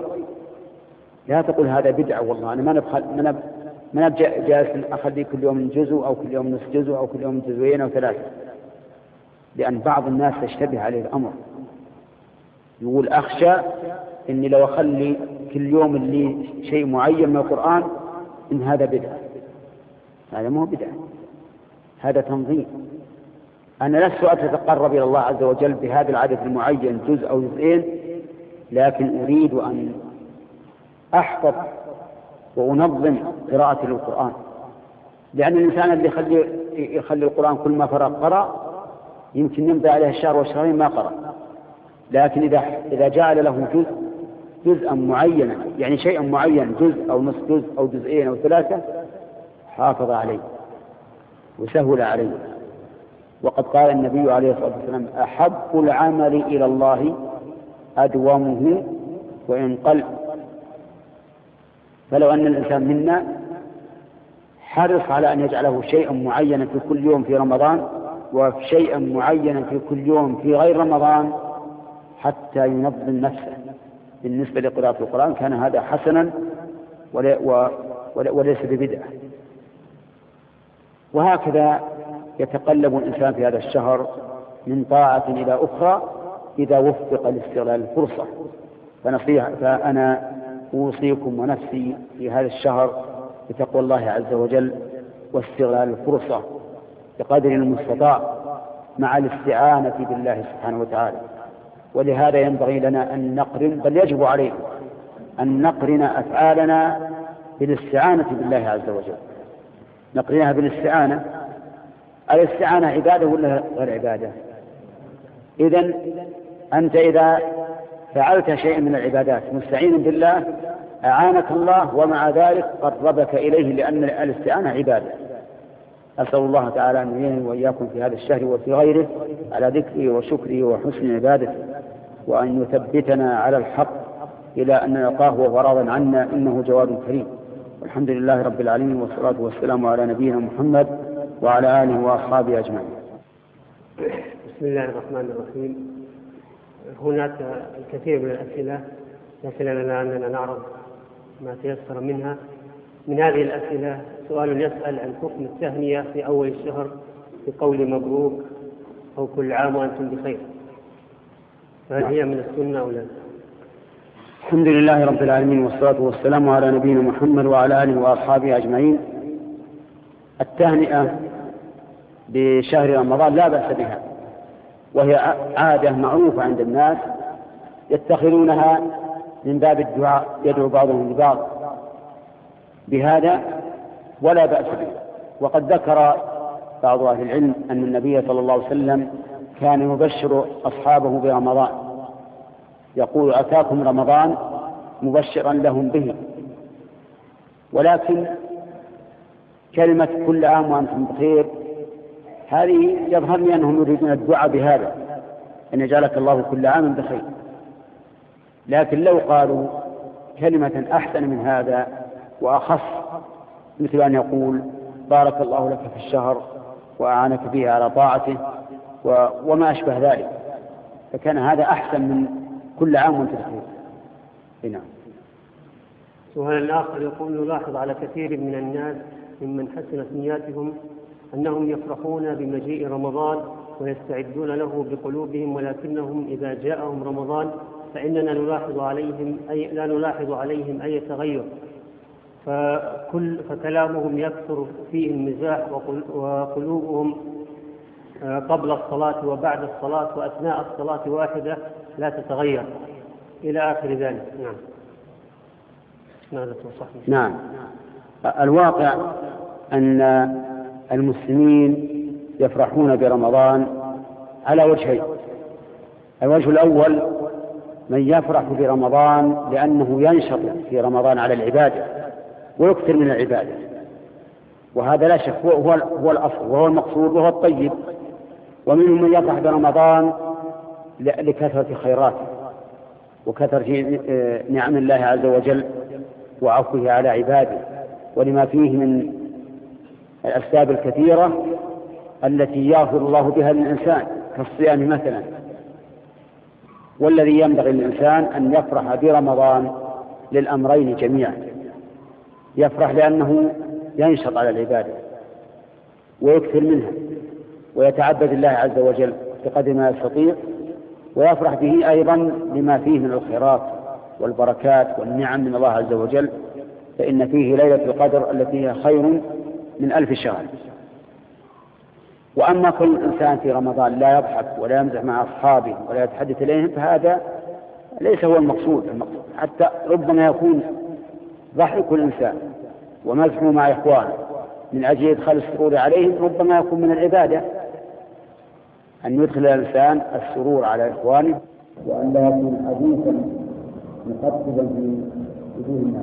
[SPEAKER 1] لا تقول هذا بدعة، والله أنا ما نبخل ما نب جالس أخلي كل يوم جزء أو كل يوم نصف جزء أو كل يوم جزئين أو ثلاثة، لأن بعض الناس يشتبه عليه الأمر، يقول: أخشى إني لو أخلي كل يوم اللي شيء معين من القرآن إن هذا بدعة. هذا مو بدعة، هذا تنظيم. أنا لست أتقرب إلى الله عز وجل بهذا العدد المعين جزء أو جزئين، لكن أريد أن أحفظ وأنظم قراءة القرآن. لأن الإنسان اللي يخلي, يخلي القرآن كل ما فرغ قرأ يمكن يمضي عليه الشهر والشهرين ما قرأ. لكن إذا إذا جعل له جزء جزءا معينا، يعني شيئا معين، جزء أو نصف جزء أو جزئين أو ثلاثة، حافظ عليه وسهل عليه. وقد قال النبي عليه الصلاة والسلام: أحب العمل إلى الله أدومه وإن قل. فلو أن الإنسان منا حرص على أن يجعله شيئا معينا في كل يوم في رمضان وشيئا معينا في كل يوم في غير رمضان حتى ينظم نفسه بالنسبة لقراءة القرآن، كان هذا حسنا وليس ببدعة. وهكذا يتقلب الإنسان في هذا الشهر من طاعة إلى أخرى إذا وفق لاستغلال الفرصة. فنصيحة فأنا أوصيكم ونفسي في هذا الشهر بتقوى الله عز وجل واستغلال الفرصة بقدر المستطاع مع الاستعانة بالله سبحانه وتعالى. ولهذا ينبغي لنا أن نقرن، بل يجب علينا أن نقرن أفعالنا بالاستعانة بالله عز وجل، نقرنها بالاستعانة. الاستعانة عبادة ولا غير عبادة؟ إذن أنت إذا فعلت شيئا من العبادات مستعين بالله أعانك الله، ومع ذلك قربك إليه، لأن الاستعانة عبادة. أسأل الله تعالى أن يعينني وإياكم في هذا الشهر وفي غيره على ذكره وشكره وحسن عبادته، وأن يثبتنا على الحق إلى أن نلقاه وهو راض عنا، إنه جواد كريم. والحمد لله رب العالمين، والصلاة والسلام على نبينا محمد وعلى آله وأصحابه أجمعين.
[SPEAKER 3] بسم الله الرحمن الرحيم. هناك الكثير من الأسئلة، لكن لنا أننا نعرض ما تيسر منها. من هذه الأسئلة سؤال يسأل عن حكم التهنئة في أول الشهر بقول مبروك أو كل عام وأنتم بخير، فهل هي من السنة أو لا؟
[SPEAKER 1] الحمد لله رب العالمين، والصلاة والسلام على نبينا محمد وعلى آله وأصحابه أجمعين. التهنئة بشهر رمضان لا بأس بها، وهي عادة معروفة عند الناس يتخذونها من باب الدعاء، يدعو بعضهم لبعض بهذا ولا بأس به. وقد ذكر بعض أهل العلم أن النبي صلى الله عليه وسلم كان يبشر أصحابه برمضان، يقول أتاكم رمضان مبشرا لهم به. ولكن كلمة كل عام وأنتم بخير هذه يظهر لي أنهم يريدون الدعاء بهذا، أن يجعلك الله كل عام بخير. لكن لو قالوا كلمة أحسن من هذا وأخص، مثل أن يقول بارك الله لك في الشهر وأعانك به على طاعته وما أشبه ذلك، فكان هذا أحسن من كل عام وأنتم بخير. نعم.
[SPEAKER 3] سؤال آخر يقول نلاحظ على كثير من الناس ممن حسنت نياتهم أنهم يفرحون بمجيء رمضان ويستعدون له بقلوبهم، ولكنهم إذا جاءهم رمضان فإننا نلاحظ عليهم أي لا نلاحظ عليهم أي تغير، فكل فكلامهم يكثر فيه المزاح، وقلوبهم قبل الصلاة وبعد الصلاة وأثناء الصلاة واحدة لا تتغير إلى آخر ذلك. نعم. ماذا توصفنا؟
[SPEAKER 1] نعم. الواقع أن المسلمين يفرحون برمضان على وجهين. الوجه الأول من يفرح برمضان لأنه ينشط في رمضان على العبادة ويكثر من العبادة، وهذا لا شك هو, هو الأصل وهو المقصود وهو الطيب. ومنهم من يفرح برمضان لكثرة خيراته وكثرة نعم الله عز وجل وعفوه على عباده، ولما فيه من الأسباب الكثيرة التي يغفر الله بها للإنسان كالصيام مثلا. والذي ينبغي للإنسان أن يفرح برمضان للأمرين جميعا، يفرح لأنه ينشط على العبادة ويكثر منها ويتعبد الله عز وجل بقدر ما يستطيع، ويفرح به أيضا لما فيه من الخيرات والبركات والنعم من الله عز وجل، فإن فيه ليلة القدر التي هي خير من ألف شهر. وأما كل إنسان في رمضان لا يضحك ولا يمزح مع أصحابه ولا يتحدث إليهم فهذا ليس هو المقصود. المقصود حتى ربما يكون ضحك الإنسان ومزحه مع إخوانه من أجل إدخال السرور عليهم ربما يكون من العبادة، أن يدخل الإنسان السرور على إخوانه
[SPEAKER 2] وأن لا يكون حديثا مخطبا في وجوه الناس.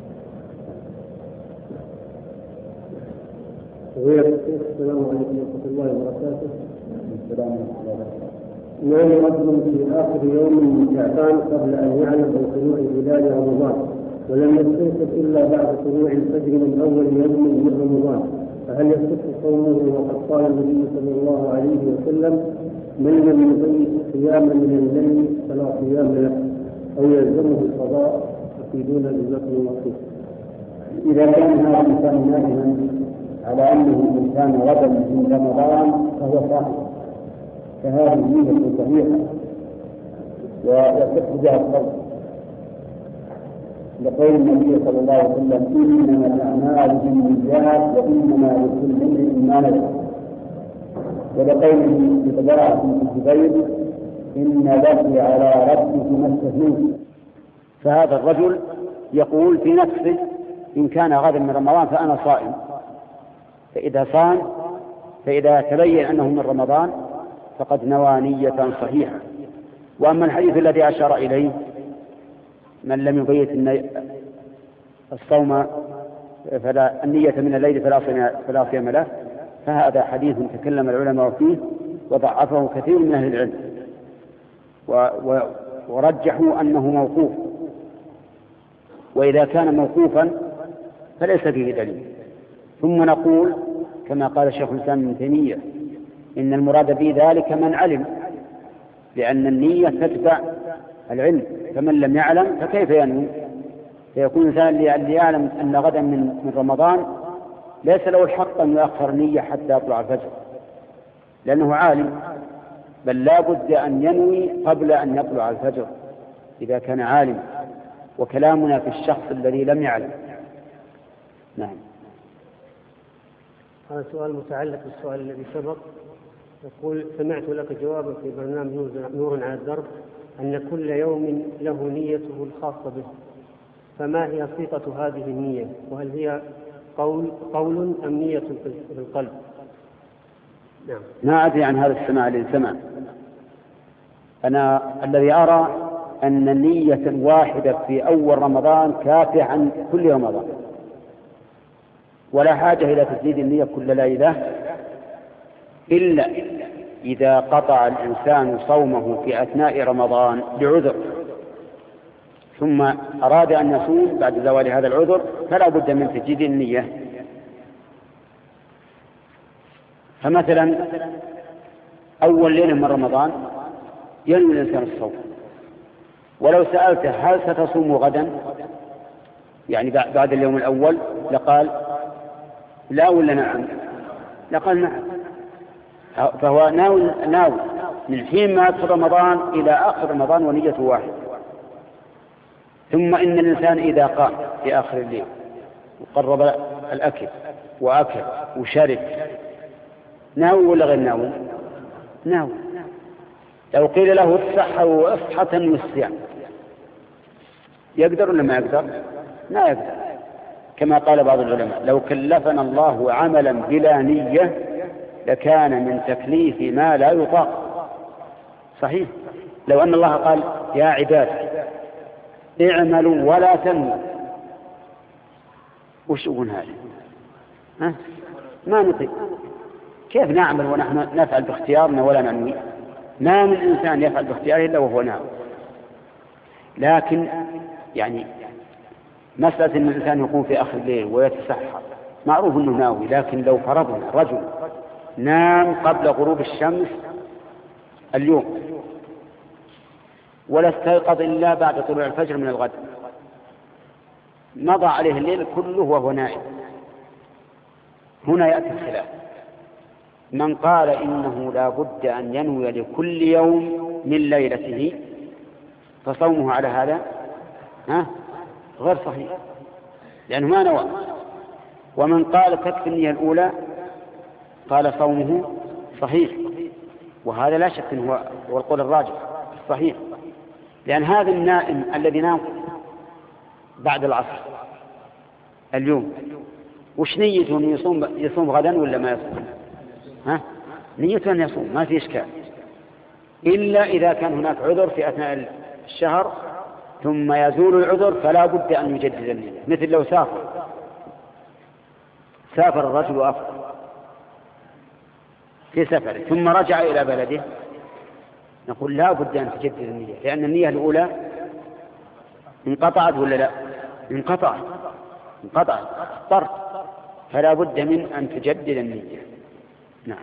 [SPEAKER 3] السلام عليكم ورحمة الله وبركاته. السلام عليكم. نعم، رجل في آخر يوم من شعبان قبل أن يعلم بطلوع هلال رمضان ولم يستيقظ إلا بعد طلوع الفجر من أول يوم من رمضان، فهل يصح صومه؟ وقد قال النبي صلى الله عليه وسلم: من لم يبيت صياما من الليل فلا صيام له أو يلزمه القضاء. تفيدون جزاكم الله خير.
[SPEAKER 2] إذا كان هذا الإنسان نائما على أنه إنسان غدا من رمضان فهو صاحب، فهذه نية صحيحة ويصح بها الصوم، لقول النبي صلى الله عليه وسلم: إنما الأعمال بالنيات وإنما لكل امرئ ما نوى. ولقوله بضاعة بن الزبير: إن لك على ربك ما استثنيت.
[SPEAKER 1] فهذا الرجل يقول في نفسه: إن كان غدا من رمضان فأنا صائم. فإذا صام فإذا تبين أنه من رمضان فقد نوى نية صحيحة. وأما الحديث الذي أشار إليه: من لم يبيت الصوم فلا النية من الليل فلا صيام له، فهذا حديث تكلم العلماء فيه وضعفه كثير من أهل العلم، ورجحوا أنه موقوف، وإذا كان موقوفا فليس فيه دليل. ثم نقول كما قال شيخ الإسلام ابن تيمية: إن المراد بذلك من علم، لأن النية تتبع العلم، فمن لم يعلم فكيف ينوي؟ فيكون الإنسان اللي يعلم أن غدا من رمضان ليس له الحق أن يؤخر نية حتى يطلع الفجر، لأنه عالم، بل لا بد أن ينوي قبل أن يطلع الفجر إذا كان عالم. وكلامنا في الشخص الذي لم يعلم. نعم.
[SPEAKER 3] هذا سؤال متعلق بالسؤال الذي سبق. يقول: سمعت لك جوابا في برنامج نور على الدرب أن كل يوم له نيته الخاصة به، فما هي صيغة هذه النية؟ وهل هي قول, قول أم نية في القلب؟
[SPEAKER 1] نعم. ما أدري عن هذا السماع الذي سمع. أنا الذي أرى أن النية الواحدة في أول رمضان كافية عن كل رمضان، ولا حاجة إلى تجديد النية كل ليلة، إلا إذا قطع الإنسان صومه في أثناء رمضان بعذر ثم أراد أن يصوم بعد زوال هذا العذر فلا بد من تجديد النية. فمثلا أول ليلة من رمضان ينوي الإنسان الصوم، ولو سألته: هل ستصوم غدا؟ يعني بعد اليوم الأول، لقال لا ولا نعم؟ لقال نعم. فهو ناوي ناوي من حين ما يدخل رمضان إلى آخر رمضان ونيته واحد. ثم إن الإنسان إذا قام في آخر الليل وقرب الأكل وأكل وشرب، ناوي ولا غير ناوي؟ ناوي. لو قيل له اصحى واصحى تنوي الصيام، يقدر ولا ما يقدر؟ لا يقدر. كما قال بعض العلماء: لو كلفنا الله عملا بلا نية لكان من تكليف ما لا يطاق. صحيح. لو أن الله قال: يا عباد اعملوا ولا تنووا، وش يقول هذا؟ ها؟ ما نطيق. كيف نعمل ونحن نفعل باختيارنا ولا ننوي؟ ما من إنسان يفعل باختياره إلا وهو ناوي. لكن يعني مسألة أن الإنسان يقوم في آخر الليل ويتسحر معروف أنه ناوي، لكن لو فرضنا رجل نام قبل غروب الشمس اليوم ولا استيقظ إلا بعد طلوع الفجر من الغد، مضى عليه الليل كله وهو نائم، هنا يأتي الخلاف. من قال إنه لا بد أن ينوي لكل يوم من ليلته فصومه على هذا ها غير صحيح، لأنه ما نوى. ومن قال تكفي النية الأولى قال صومه صحيح، وهذا لا شك هو هو القول الراجح صحيح، لأن هذا النائم الذي نام بعد العصر اليوم وش نيته؟ أن يصوم يصوم غدا ولا ما يصوم؟ ها؟ نيته أن يصوم، ما في إشكال، إلا إذا كان هناك عذر في أثناء الشهر ثم يزول العذر فلا بد أن يجدد النية. مثل لو سافر سافر الرجل وأفطر في سفره ثم رجع إلى بلده، نقول لا بد أن تجدد النية، لأن النية الأولى انقطعت ولا لا؟ انقطع انقطع اضطرت، فلا بد من أن تجدد النية. نعم.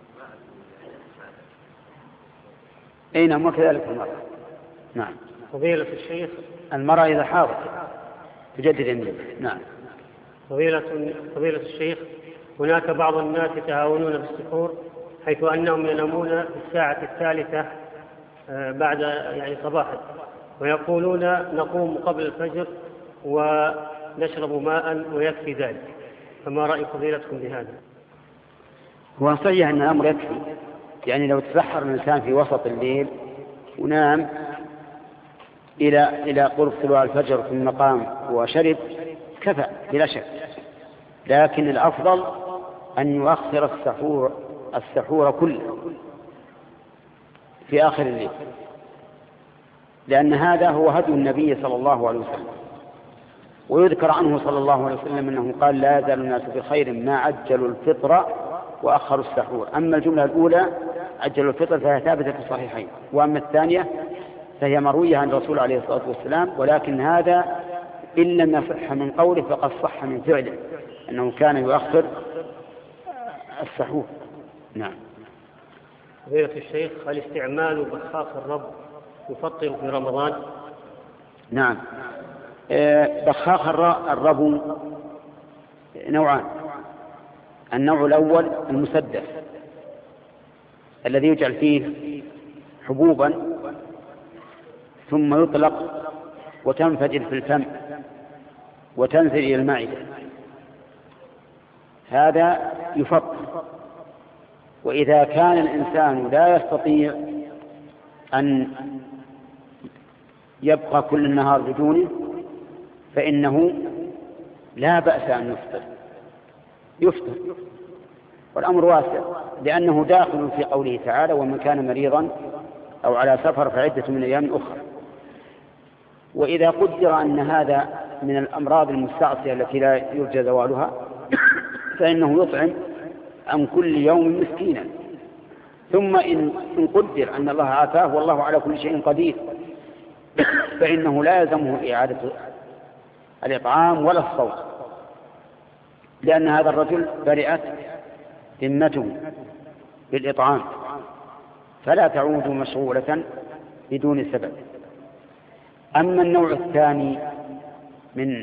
[SPEAKER 1] أي نعم، وكذلك المرأة. نعم.
[SPEAKER 3] فضيلة الشيخ،
[SPEAKER 1] المرأة إذا حاضت تجدد النية. نعم.
[SPEAKER 3] فضيلة فضيلة الشيخ، هناك بعض الناس يتهاونون بالسحور، حيث أنهم ينامون في الساعة الثالثة بعد يعني صباحا، ويقولون نقوم قبل الفجر ونشرب ماء ويكفي ذلك، فما رأي فضيلتكم بهذا؟
[SPEAKER 1] هو صحيح أن الأمر يكفي، يعني لو تسحر الإنسان في وسط الليل ونام إلى إلى قرب طلوع الفجر ثم قام وشرب كفى بلا شك، لكن الأفضل أن يؤخر السحور السحور كله في آخر الليل، لأن هذا هو هدي النبي صلى الله عليه وسلم. ويذكر عنه صلى الله عليه وسلم أنه قال لا يزال الناس بخير ما عجلوا الفطر وأخروا السحور. أما الجملة الأولى عجلوا الفطر فهي ثابتة في الصحيحين، وأما الثانية فهي مروية عن الرسول عليه الصلاة والسلام، ولكن هذا إن لم يصح من قوله فقد صح من فعله أنه كان يؤخر السحور. نعم.
[SPEAKER 3] فضيلة الشيخ، هل استعمال بخاخ الرب يفطر في رمضان؟
[SPEAKER 1] نعم. بخاخ الرب نوعان. النوع الأول المسدس الذي يجعل فيه حبوبا ثم يطلق وتنفجر في الفم وتنزل إلى المعدة، هذا يفطر. وإذا كان الإنسان لا يستطيع أن يبقى كل النهار بدونه فإنه لا بأس أن يفطر يفطر والأمر واسع، لأنه داخل في قوله تعالى ومن كان مريضا أو على سفر فعدة من أيام أخرى. وإذا قدر أن هذا من الأمراض المستعصية التي لا يرجى زوالها فإنه يطعم عن كل يوم مسكينا، ثم إن قدر أن الله عافاه والله على كل شيء قدير فإنه لا يلزمه إعادة الإطعام ولا الصوم، لأن هذا الرجل برئت ذمته بالإطعام فلا تعود مشغولة بدون سبب. أما النوع الثاني من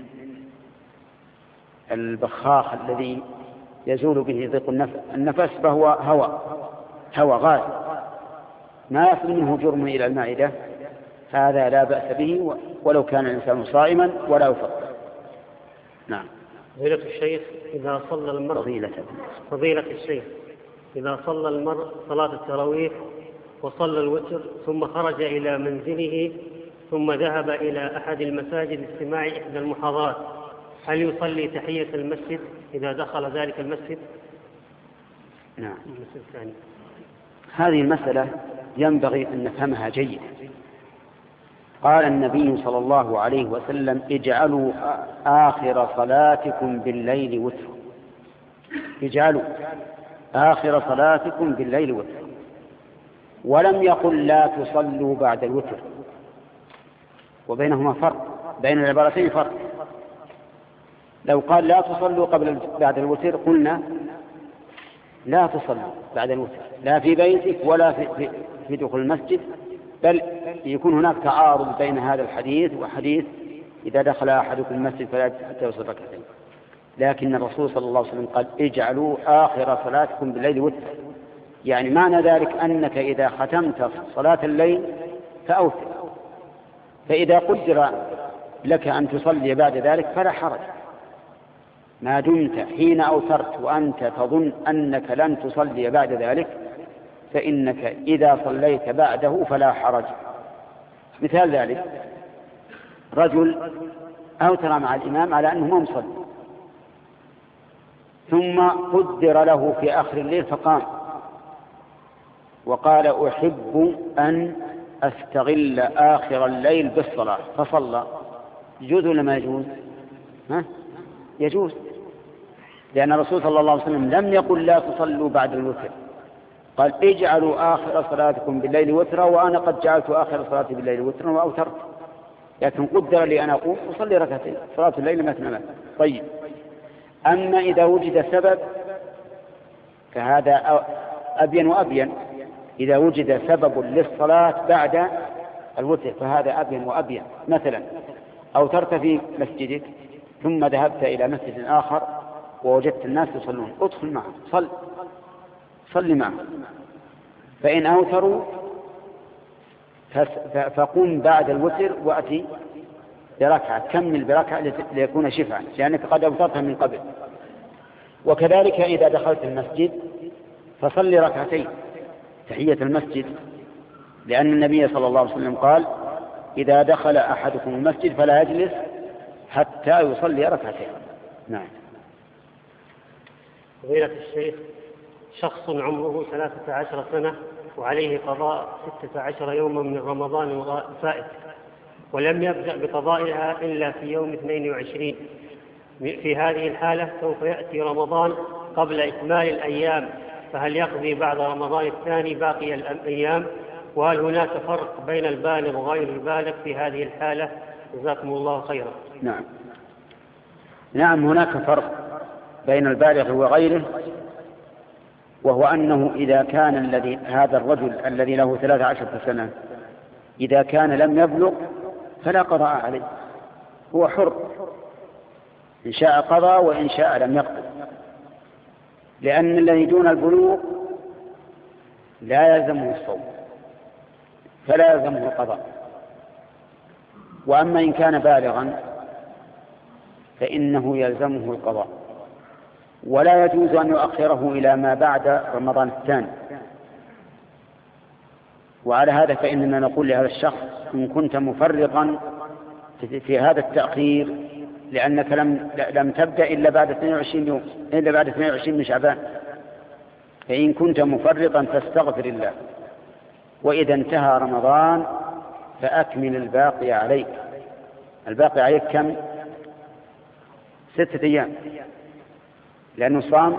[SPEAKER 1] البخاخ الذي يزول به ضيق النفس فهو هوى هوى غاز ما يصل منه جرم إلى المعدة، هذا لا بأس به ولو كان الإنسان صائما ولا يفطر. نعم.
[SPEAKER 3] فضيلة الشيخ، إذا صلى المرء
[SPEAKER 1] فضيلة
[SPEAKER 3] فضيلة الشيخ إذا صلى المرء صلاة التراويح وصلى الوتر ثم خرج إلى منزله ثم ذهب إلى أحد المساجد لاستماع إحدى المحاضرات، هل يصلي تحية المسجد إذا دخل ذلك المسجد؟
[SPEAKER 1] نعم. هذه المسألة ينبغي أن نفهمها جيدا. قال النبي صلى الله عليه وسلم اجعلوا آخر صلاتكم بالليل وتر، اجعلوا آخر صلاتكم بالليل وتر، ولم يقل لا تصلوا بعد الوتر، وبينهما فرق، بين العبارتين فرق. لو قال لا تصلوا قبل بعد الوتر قلنا لا تصلوا بعد الوتر لا في بيتك ولا في, في, في دخول المسجد، بل يكون هناك تعارض بين هذا الحديث وحديث إذا دخل أحدكم المسجد فلا يصلي ركعتين. لكن الرسول صلى الله عليه وسلم قال اجعلوا آخر صلاتكم بالليل وتر، يعني معنى ذلك أنك إذا ختمت صلاة الليل فأوتر، فإذا قدر لك أن تصلي بعد ذلك فلا حرج، ما دمت حين أوترت وأنت تظن أنك لن تصلي بعد ذلك فإنك إذا صليت بعده فلا حرج. مثال ذلك رجل أوتر مع الإمام على أنه مصلي، ثم قدر له في آخر الليل فقام وقال أحب أن أستغل آخر الليل بالصلاة فصلى، يجوز ولا ما يجوز؟ ها؟ يجوز، لأن الرسول صلى الله عليه وسلم لم يقل لا تصلوا بعد الوتر، قال اجعلوا آخر صلاتكم بالليل وترا، وأنا قد جعلت آخر صلاتي بالليل وترا وأوترت، لكن قدر لي أن أقوم أصلي ركعتين، صلاة الليل مثنى مثنى. طيب، أما إذا وجد سبب فهذا أبين وأبين. إذا وجد سبب للصلاة بعد الوتر فهذا أبين وأبين. مثلا أوترت في مسجدك ثم ذهبت إلى مسجد آخر ووجدت الناس يصلون، ادخل معهم، صل صل معهم. فإن أوتروا فقم بعد الوتر وأتي بركعة، كمل بركعة ليكون شفعا، لأنك قد أوترتها من قبل. وكذلك إذا دخلت المسجد فصل ركعتين تحية المسجد، لأن النبي صلى الله عليه وسلم قال: إذا دخل أحدكم المسجد فلا يجلس حتى يصلي ركعتين. نعم.
[SPEAKER 3] فضيلة الشيخ، شخص عمره ثلاثة عشر سنة وعليه قضاء ستة عشر يوما من رمضان فائت، ولم يبدأ بقضائها إلا في يوم اثنين وعشرين. في هذه الحالة سوف يأتي رمضان قبل إكمال الأيام، فهل يقضي بعد رمضان الثاني باقي الأيام؟ وهل هناك فرق بين البالغ وغير البالغ في هذه الحالة؟ جزاكم الله خيرا.
[SPEAKER 1] نعم نعم هناك فرق بين البالغ وغيره، وهو أنه إذا كان الذي هذا الرجل الذي له ثلاث عشرة سنة إذا كان لم يبلغ فلا قضاء عليه، هو حر، إن شاء قضى وإن شاء لم يقضي، لأن الذي دون البلوغ لا يلزمه الصوم فلا يلزمه القضاء. وأما إن كان بالغا فإنه يلزمه القضاء، ولا يجوز أن يؤخره إلى ما بعد رمضان الثاني. وعلى هذا فإننا نقول لهذا الشخص: إن كنت مفرطا في هذا التأخير لأنك لم لم تبدأ إلا بعد اثنين وعشرين يوم إلا بعد اثنين وعشرين من شعبان، فإن كنت مفرطا فاستغفر الله، وإذا انتهى رمضان فأكمل الباقي عليك. الباقي عليك كم؟ ستة أيام، لأنه صام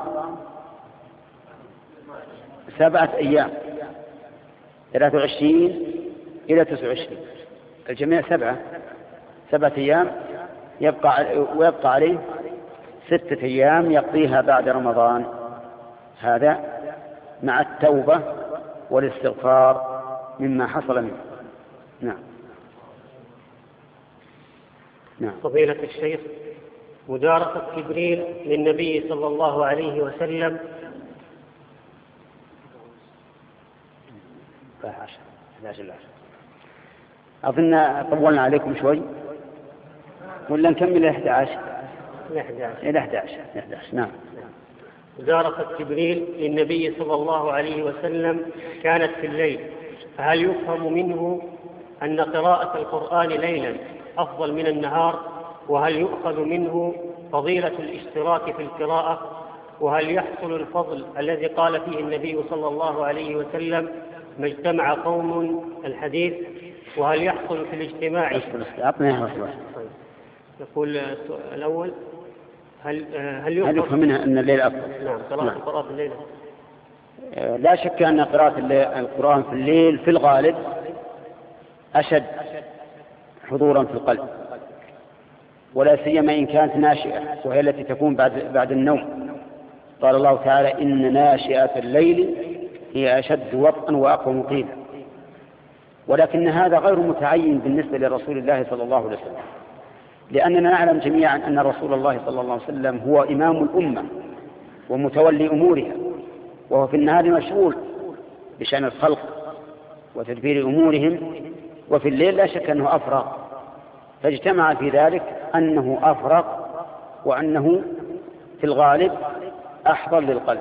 [SPEAKER 1] سبعة أيام، ثلاثة وعشرين إلى تسعة وعشرين، الجميع سبعة سبعة أيام، يبقى ويبقى عليه ستة أيام يقضيها بعد رمضان، هذا مع التوبة والاستغفار مما حصل منه. نعم.
[SPEAKER 3] نعم. فضيلة الشيخ، مدارسة جبريل للنبي صلى الله عليه وسلم
[SPEAKER 1] أظن طولنا عليكم شوي، ولا نكمل إلى أحد عشر؟ إلى أحد عشر. نعم.
[SPEAKER 3] مدارسة جبريل للنبي صلى الله عليه وسلم كانت في الليل، فهل يفهم منه أن قراءة القرآن ليلا أفضل من النهار؟ وهل يؤخذ منه فضيلة الاشتراك في القراءة؟ وهل يحصل الفضل الذي قال فيه النبي صلى الله عليه وسلم: ما اجتمع قوم الحديث؟ وهل يحصل في الاجتماع؟ يقول الأول: هل هل
[SPEAKER 1] يفهم منها أن الليل أفضل؟
[SPEAKER 3] نعم، قراءة القرآن في الليل.
[SPEAKER 1] لا شك أن قراءة القرآن في الليل في الغالب أشد حضورا في القلب، ولا سيما إن كانت ناشئة، وهي التي تكون بعد بعد النوم. قال الله تعالى: إن ناشئة الليل هي أشد وطئا وأقوم قيلا. ولكن هذا غير متعين بالنسبة لرسول الله صلى الله عليه وسلم، لأننا نعلم جميعا أن رسول الله صلى الله عليه وسلم هو إمام الأمة ومتولي أمورها، وهو في النهار مشغول بشأن الخلق وتدبير أمورهم، وفي الليل لا شك أنه أفرغ، فاجتمع في ذلك أنه أفرغ وأنه في الغالب أحضر للقلب.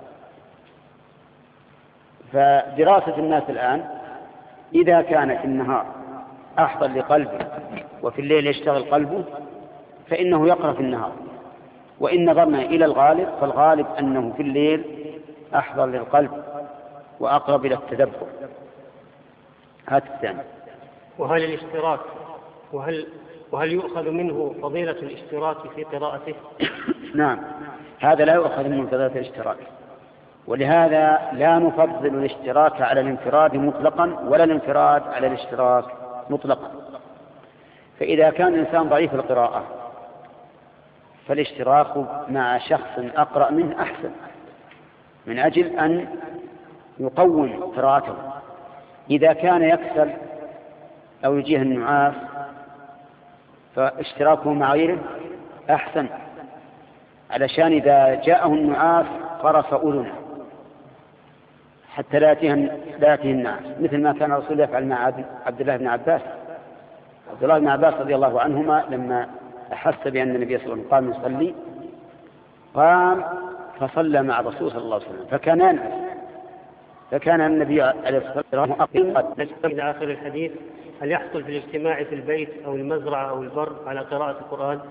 [SPEAKER 1] فدراسة الناس الآن إذا كان في النهار أحضر لقلبه وفي الليل يشتغل قلبه فإنه يقرأ في النهار، وإن نظرنا إلى الغالب فالغالب أنه في الليل أحضر للقلب وأقرب إلى التدبر. هذا الثاني.
[SPEAKER 3] وهل الاشتراك وهل وهل يؤخذ منه فضيلة الاشتراك في قراءته؟
[SPEAKER 1] نعم، هذا لا يؤخذ منه فضيلة الاشتراك، ولهذا لا نفضل الاشتراك على الانفراد مطلقا ولا الانفراد على الاشتراك مطلقا، فإذا كان الإنسان ضعيف القراءة فالاشتراك مع شخص أقرأ منه أحسن، من أجل أن يقوم قراءته. إذا كان يكسل أو يجيه النعاس فاشتراكه مع غيره أحسن، علشان إذا جاءه النعاس قرص أذنه حتى لا يأتيه النعاس، مثل ما كان الرسول يفعل مع عبد الله بن عباس. عبد الله بن عباس رضي الله عنهما لما أحس بأن النبي صلى الله عليه وسلم قام يصلي قام فصلى مع الرسول صلى الله عليه وسلم فكان ينعس، فكان النبي عليه الصلاة والسلام أقيم.
[SPEAKER 3] إلى آخر الحديث: هل يحصل في الاجتماع في البيت أو المزرعة أو البر على قراءة القرآن؟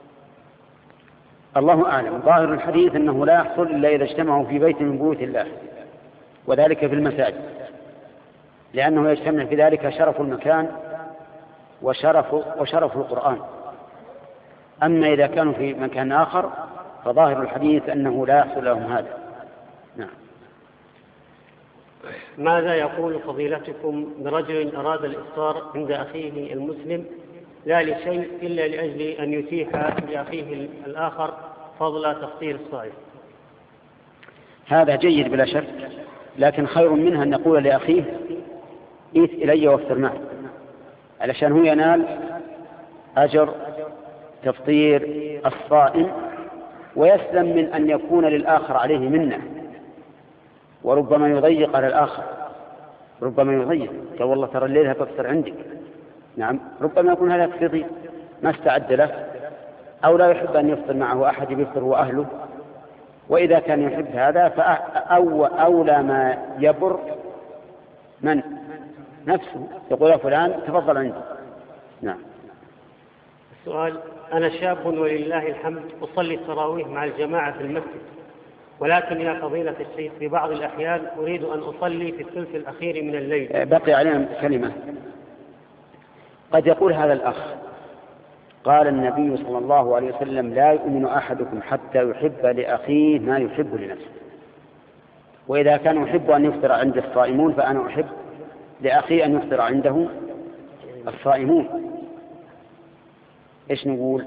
[SPEAKER 1] الله أعلم. ظاهر الحديث أنه لا يحصل إلا إذا اجتمعوا في بيت من بيوت الله، وذلك في المساجد، لأنه يجتمع في ذلك شرف المكان وشرف, وشرف القرآن. أما إذا كانوا في مكان آخر فظاهر الحديث أنه لا يحصل لهم هذا. نعم.
[SPEAKER 3] ماذا يقول فضيلتكم برجل أراد الإفطار عند أخيه المسلم لا لشيء إلا لأجل أن يتيح لأخيه الآخر فضل تفطير الصائم؟
[SPEAKER 1] هذا جيد بلا شك، لكن خير منها أن يقول لأخيه إيت إلي وافطر معي، علشان هو ينال أجر تفطير الصائم ويسلم من أن يكون للآخر عليه منه، وربما يضيق على الآخر، ربما يضيق قال والله ترى الليلة بفطر عندك. نعم، ربما يكون هذا تفضيل ما استعد له، أو لا يحب أن يفطر معه أحد، يفطر وأهله. وإذا كان يحب هذا فأولى ما يبر من نفسه، يقول فلان تفضل عندي. نعم.
[SPEAKER 3] السؤال: أنا شاب ولله الحمد أصلي التراويح مع الجماعة في المسجد، ولكن يا فضيلة الشيخ في بعض الأحيان أريد أن أصلي في الثلث الأخير من الليل.
[SPEAKER 1] بقي علينا كلمة. قد يقول هذا الأخ: قال النبي صلى الله عليه وسلم: لا يؤمن أحدكم حتى يحب لأخيه ما يحب لنفسه. وإذا كان يحب أن يفطر عند الصائمون فأنا أحب لأخي أن يفطر عنده الصائمون. إيش نقول؟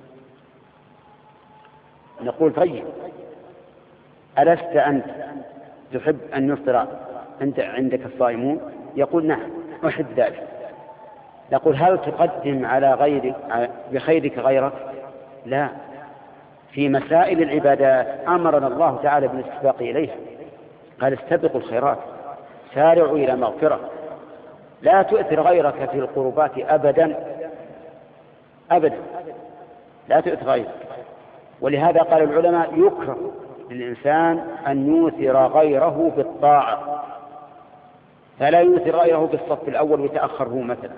[SPEAKER 1] نقول طيب، ألست أنت تحب أن يفطر عندك الصائمون؟ يقول نعم أحب ذلك. نقول هل تقدم على غيرك بخيرك غيرك؟ لا. في مسائل العبادات أمرنا الله تعالى بالاستباق إليها، قال استبقوا الخيرات سارعوا إلى مغفرة. لا تؤثر غيرك في القربات أبدا أبدا، لا تؤثر غيرك. ولهذا قال العلماء: يكره للإنسان أن يؤثر غيره بالطاعة، فلا يؤثر غيره بالصف الأول ويتأخر هو مثلا.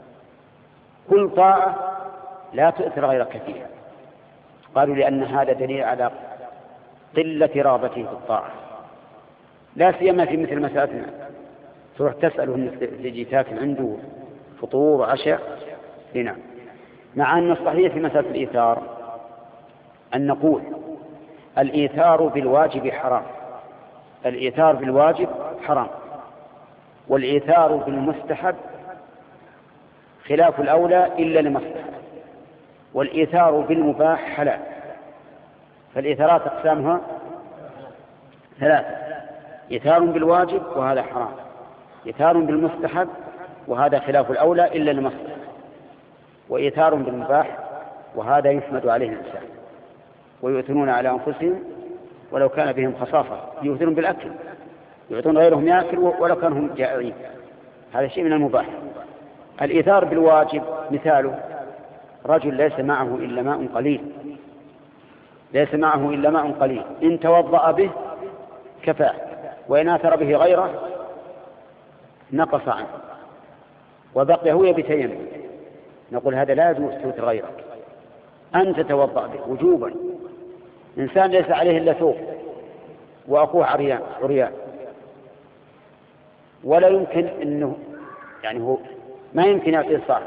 [SPEAKER 1] كل طاعة لا تؤثر غيرك فيها. قالوا لأن هذا دليل على قلة رغبته في الطاعة، لا سيما في مثل مسألتنا، تروح تسأله تجي تاكل عنده فطور وعشاء. هنا مع أن الصحيح في مسألة الإيثار أن نقول الإيثار بالواجب حرام، الإيثار بالواجب حرام، والإيثار بالمستحب خلاف الأولى إلا لمصلحة، والإيثار بالمباح حلال. فالإيثارات أقسامها ثلاثة: إيثار بالواجب وهذا حرام، إيثار بالمستحب وهذا خلاف الأولى إلا لمصلحة، وإيثار بالمباح وهذا يحمد عليه الإنسان. ويؤثرون على أنفسهم ولو كان بهم خصاصة، يؤثرون بالأكل، يعطون غيرهم يأكل ولو كانوا هم جائعين، هذا شيء من المباح. الإيثار بالواجب مثاله: رجل ليس معه إلا ماء قليل، ليس معه إلا ماء قليل، إن توضأ به كفاه، وإن آثر به غيره نقص عنه وبقي هو بتيمم. نقول هذا لا يجوز توثر غيرك، أنت توضأ به وجوبا. إنسان ليس عليه إلا ثوب وأخوه عريان عريان، ولا يمكن أنه يعني هو ما يمكن يعطيه صاحبه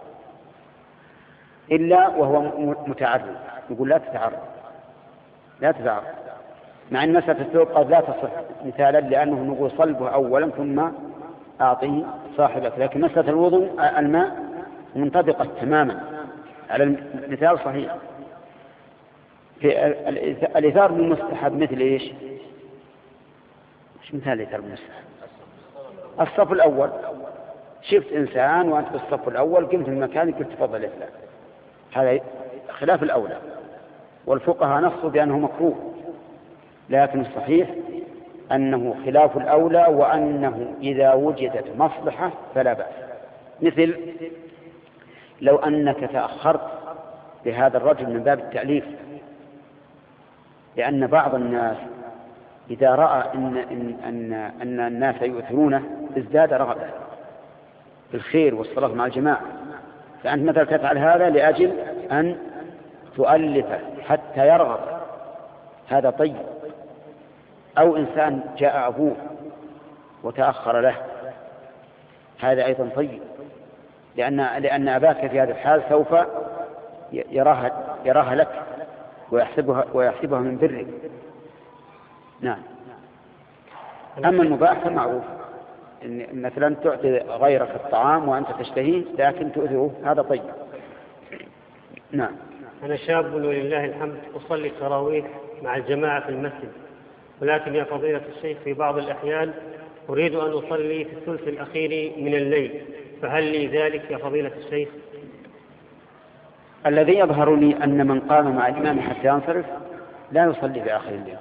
[SPEAKER 1] إلا وهو متعرض، يقول لا تتعرض لا تتعرض، مع أن مسألة الثوب قد لا تصح مثالا، لأنه نقول صلبه أولا ثم أعطيه صاحبك. لكن مسألة الوضوء الماء منطبقة تماما على المثال صحيح. في الإيثار بالمستحب مثل إيش؟ إيش مثال الإيثار بالمستحب؟ الصف الأول، شفت إنسان وأنت في الصف الأول قمت من مكانك قلت تفضل يا فلان، هذا خلاف الأولى، والفقهاء نصوا بأنه مكروه، لكن الصحيح أنه خلاف الأولى، وأنه إذا وجدت مصلحة فلا بأس. مثل لو أنك تأخرت بهذا الرجل من باب التأليف، لأن بعض الناس إذا رأى إن, إن, أن, أن الناس يؤثرونه ازداد رغبة في الخير والصلاة مع الجماعة، فأنت مثلا تفعل هذا لأجل أن تؤلفه حتى يرغب، هذا طيب. أو إنسان جاء أبوه وتأخر له، هذا أيضا طيب، لأن, لأن أباك في هذا الحال سوف يراها, يراها لك ويحسبها, ويحسبها من برك. نعم. أما المباح فمعروف، إن مثلا تعطي غيرك الطعام وأنت تشتهيه لكن تؤذره، هذا طيب. نعم.
[SPEAKER 3] أنا شاب ولله الحمد أصلي التراويح مع الجماعة في المسجد، ولكن يا فضيلة الشيخ في بعض الأحيان أريد أن أصلي في الثلث الأخير من الليل، فهل لي ذلك يا فضيلة الشيخ؟
[SPEAKER 1] الذي يظهر لي أن من قام مع الإمام حتى ينصرف لا يصلي في آخر الليل،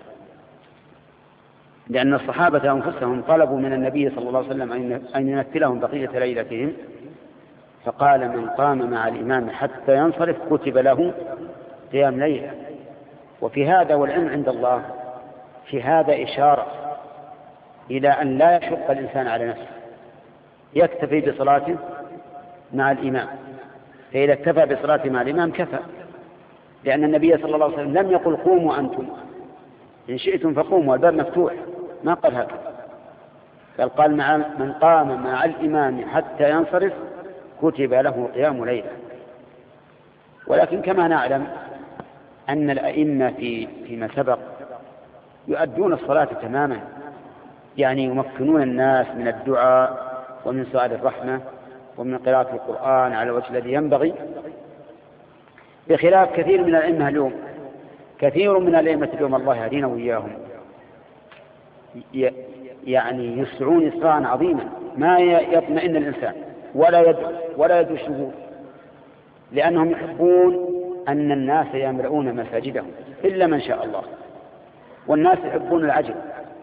[SPEAKER 1] لأن الصحابة أنفسهم طلبوا من النبي صلى الله عليه وسلم أن يمثلهم بقية ليلتهم، فقال من قام مع الإمام حتى ينصرف كتب له قيام ليلة. وفي هذا والعلم عند الله في هذا إشارة إلى أن لا يشق الإنسان على نفسه، يكتفي بصلاته مع الإمام، فإذا اكتفى بصلاته مع الإمام كفى، لأن النبي صلى الله عليه وسلم لم يقل قوموا أنتم، إن شئتم فقوموا، والباب مفتوح، ما قال هكذا، بل قال مع من قام مع الإمام حتى ينصرف كتب له قيام ليلة. ولكن كما نعلم أن الأئمة في فيما سبق يؤدون الصلاة تماما، يعني يمكنون الناس من الدعاء ومن سؤال الرحمة ومن قراءة القرآن على الوجه الذي ينبغي، بخلاف كثير من الأئمة اليوم. كثير من الأئمة اليوم الله يهدينا وإياهم يعني يسرعون إسراعا عظيما ما يطمئن الإنسان ولا يدعو ولا يدعو الشهود، لأنهم يحبون أن الناس يملؤون مساجدهم إلا من شاء الله، والناس يحبون العجل،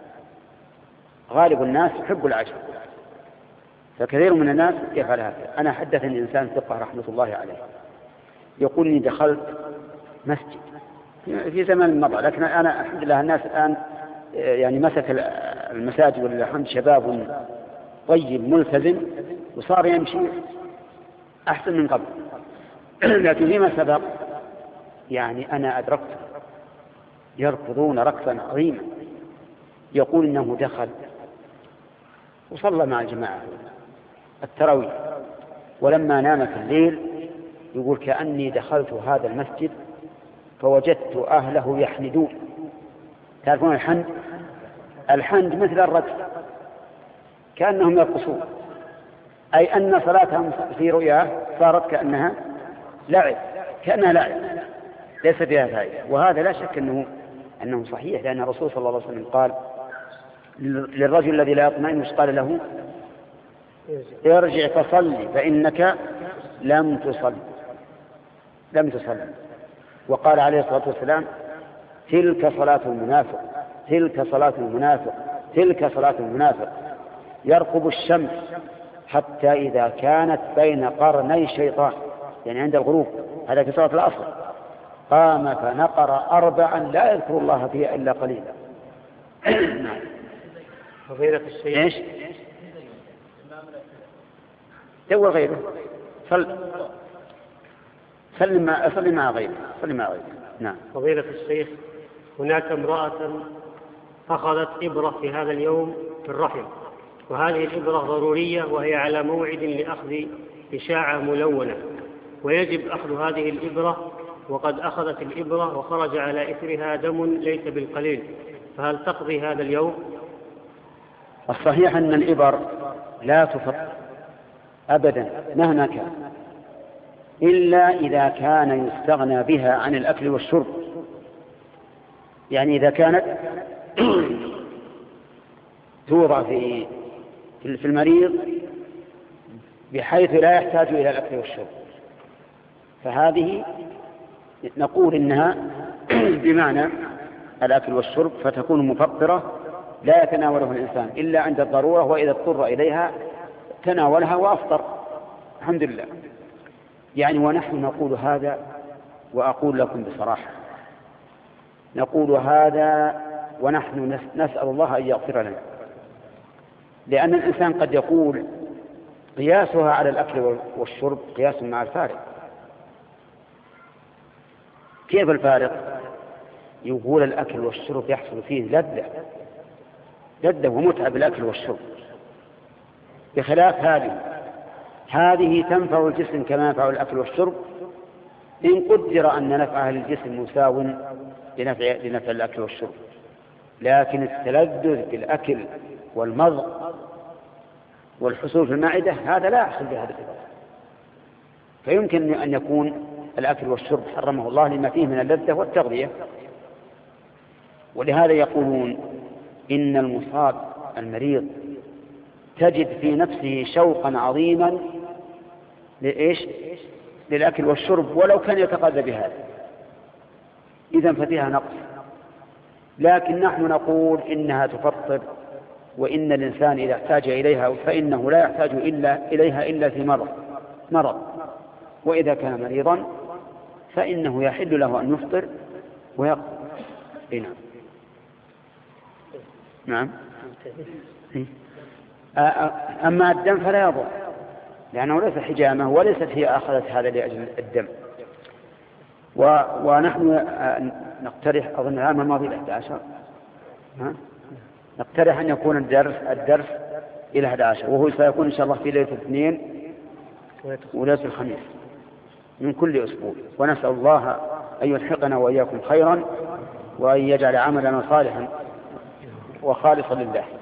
[SPEAKER 1] غالب الناس يحب العجل، فكثير من الناس يفعل هذا. أنا حدثني إنسان ثقة رحمة الله عليه يقول لي دخلت مسجد في زمن مضى، لكن أنا الحمد لله الناس الآن يعني مسك المساجد والحمد شباب طيب ملتزم وصار يمشي أحسن من قبل. لكن فيما سبق يعني أنا أدركت يركضون ركضا عظيما، يقول إنه دخل وصلى مع الجماعة التراويح، ولما نام في الليل يقول كأني دخلت هذا المسجد فوجدت أهله يحندون. تعرفون الحند؟ الحند مثل الرقص، كأنهم يرقصون، أي أن صلاتهم في رؤياه صارت كأنها لعب، كأنها لعب ليس فيها فائدة. وهذا لا شك أنه أنه صحيح، لأن الرسول صلى الله عليه وسلم قال للرجل الذي لا يطمئن مش قال له ارجع فصلي فإنك لم تصل لم تصل وقال عليه الصلاة والسلام تلك صلاة المنافق تلك صلاة المنافق تلك صلاة المنافق يرقب الشمس حتى إذا كانت بين قرني الشيطان، يعني عند الغروب، هذا في صلاة العصر، قام فنقر أربعا لا يذكر الله فيها إلا قليلا.
[SPEAKER 3] فضيلة الشيخ
[SPEAKER 1] إيش؟ دور غيره، صل سلم مع سلم مع غيره سلم مع غيره. نعم.
[SPEAKER 3] فضيلة الشيخ، هناك امرأة أخذت إبرة في هذا اليوم في الرحم، وهذه الإبرة ضرورية وهي على موعد لأخذ إشاعة ملونة، ويجب أخذ هذه الإبرة، وقد أخذت الإبرة وخرج على إثرها دم ليس بالقليل، فهل تقضي هذا اليوم؟
[SPEAKER 1] الصحيح أن الإبر لا تفط أبدا مهما كان، إلا إذا كان يستغنى بها عن الأكل والشرب. يعني إذا كانت توضع في في المريض بحيث لا يحتاج إلى الأكل والشرب، فهذه نقول إنها بمعنى الأكل والشرب، فتكون مفطرة لا يتناولها الإنسان إلا عند الضرورة، وإذا اضطر إليها تناولها وأفطر الحمد لله. يعني ونحن نقول هذا، وأقول لكم بصراحة نقول هذا ونحن نسأل الله أن يغفر لنا، لأن الإنسان قد يقول قياسها على الأكل والشرب قياس مع الفارق. كيف الفارق؟ يقول الأكل والشرب يحصل فيه لذة لذة ومتعة بالأكل والشرب، بخلاف هذه هذه تنفع الجسم كما ينفع الأكل والشرب، إن قدر أن نفعها للجسم مساو لنفع, لنفع الأكل والشرب. لكن التلذذ بالأكل والمضغ والحصول في المعدة هذا لا يحصل بهذا الإبادة، فيمكن أن يكون الأكل والشرب حرمه الله لما فيه من اللذة والتغذية. ولهذا يقولون إن المصاب المريض تجد في نفسه شوقا عظيما لإيش؟ للأكل والشرب ولو كان يتغذى بهذا، إذن ففيها نقص. لكن نحن نقول إنها تفطر، وإن الإنسان إذا احتاج إليها فإنه لا يحتاج إلا إليها إلا في مرض مرض وإذا كان مريضا فإنه يحل له أن يفطر ويقضي. نعم نعم. أما الدم فلا يضر، لأنه ليس حجامة وليست هي أخذت هذا لأجل الدم. و... ونحن نقترح، أظن العام الماضي الأحد عشر نقترح أن يكون الدرس الدرس إلى أحد عشر، وهو سيكون إن شاء الله في ليلة الاثنين وليلة الخميس من كل أسبوع. ونسأل الله أن يلحقنا وإياكم خيرا، وأن يجعل عملنا صالحا وخالصا لله.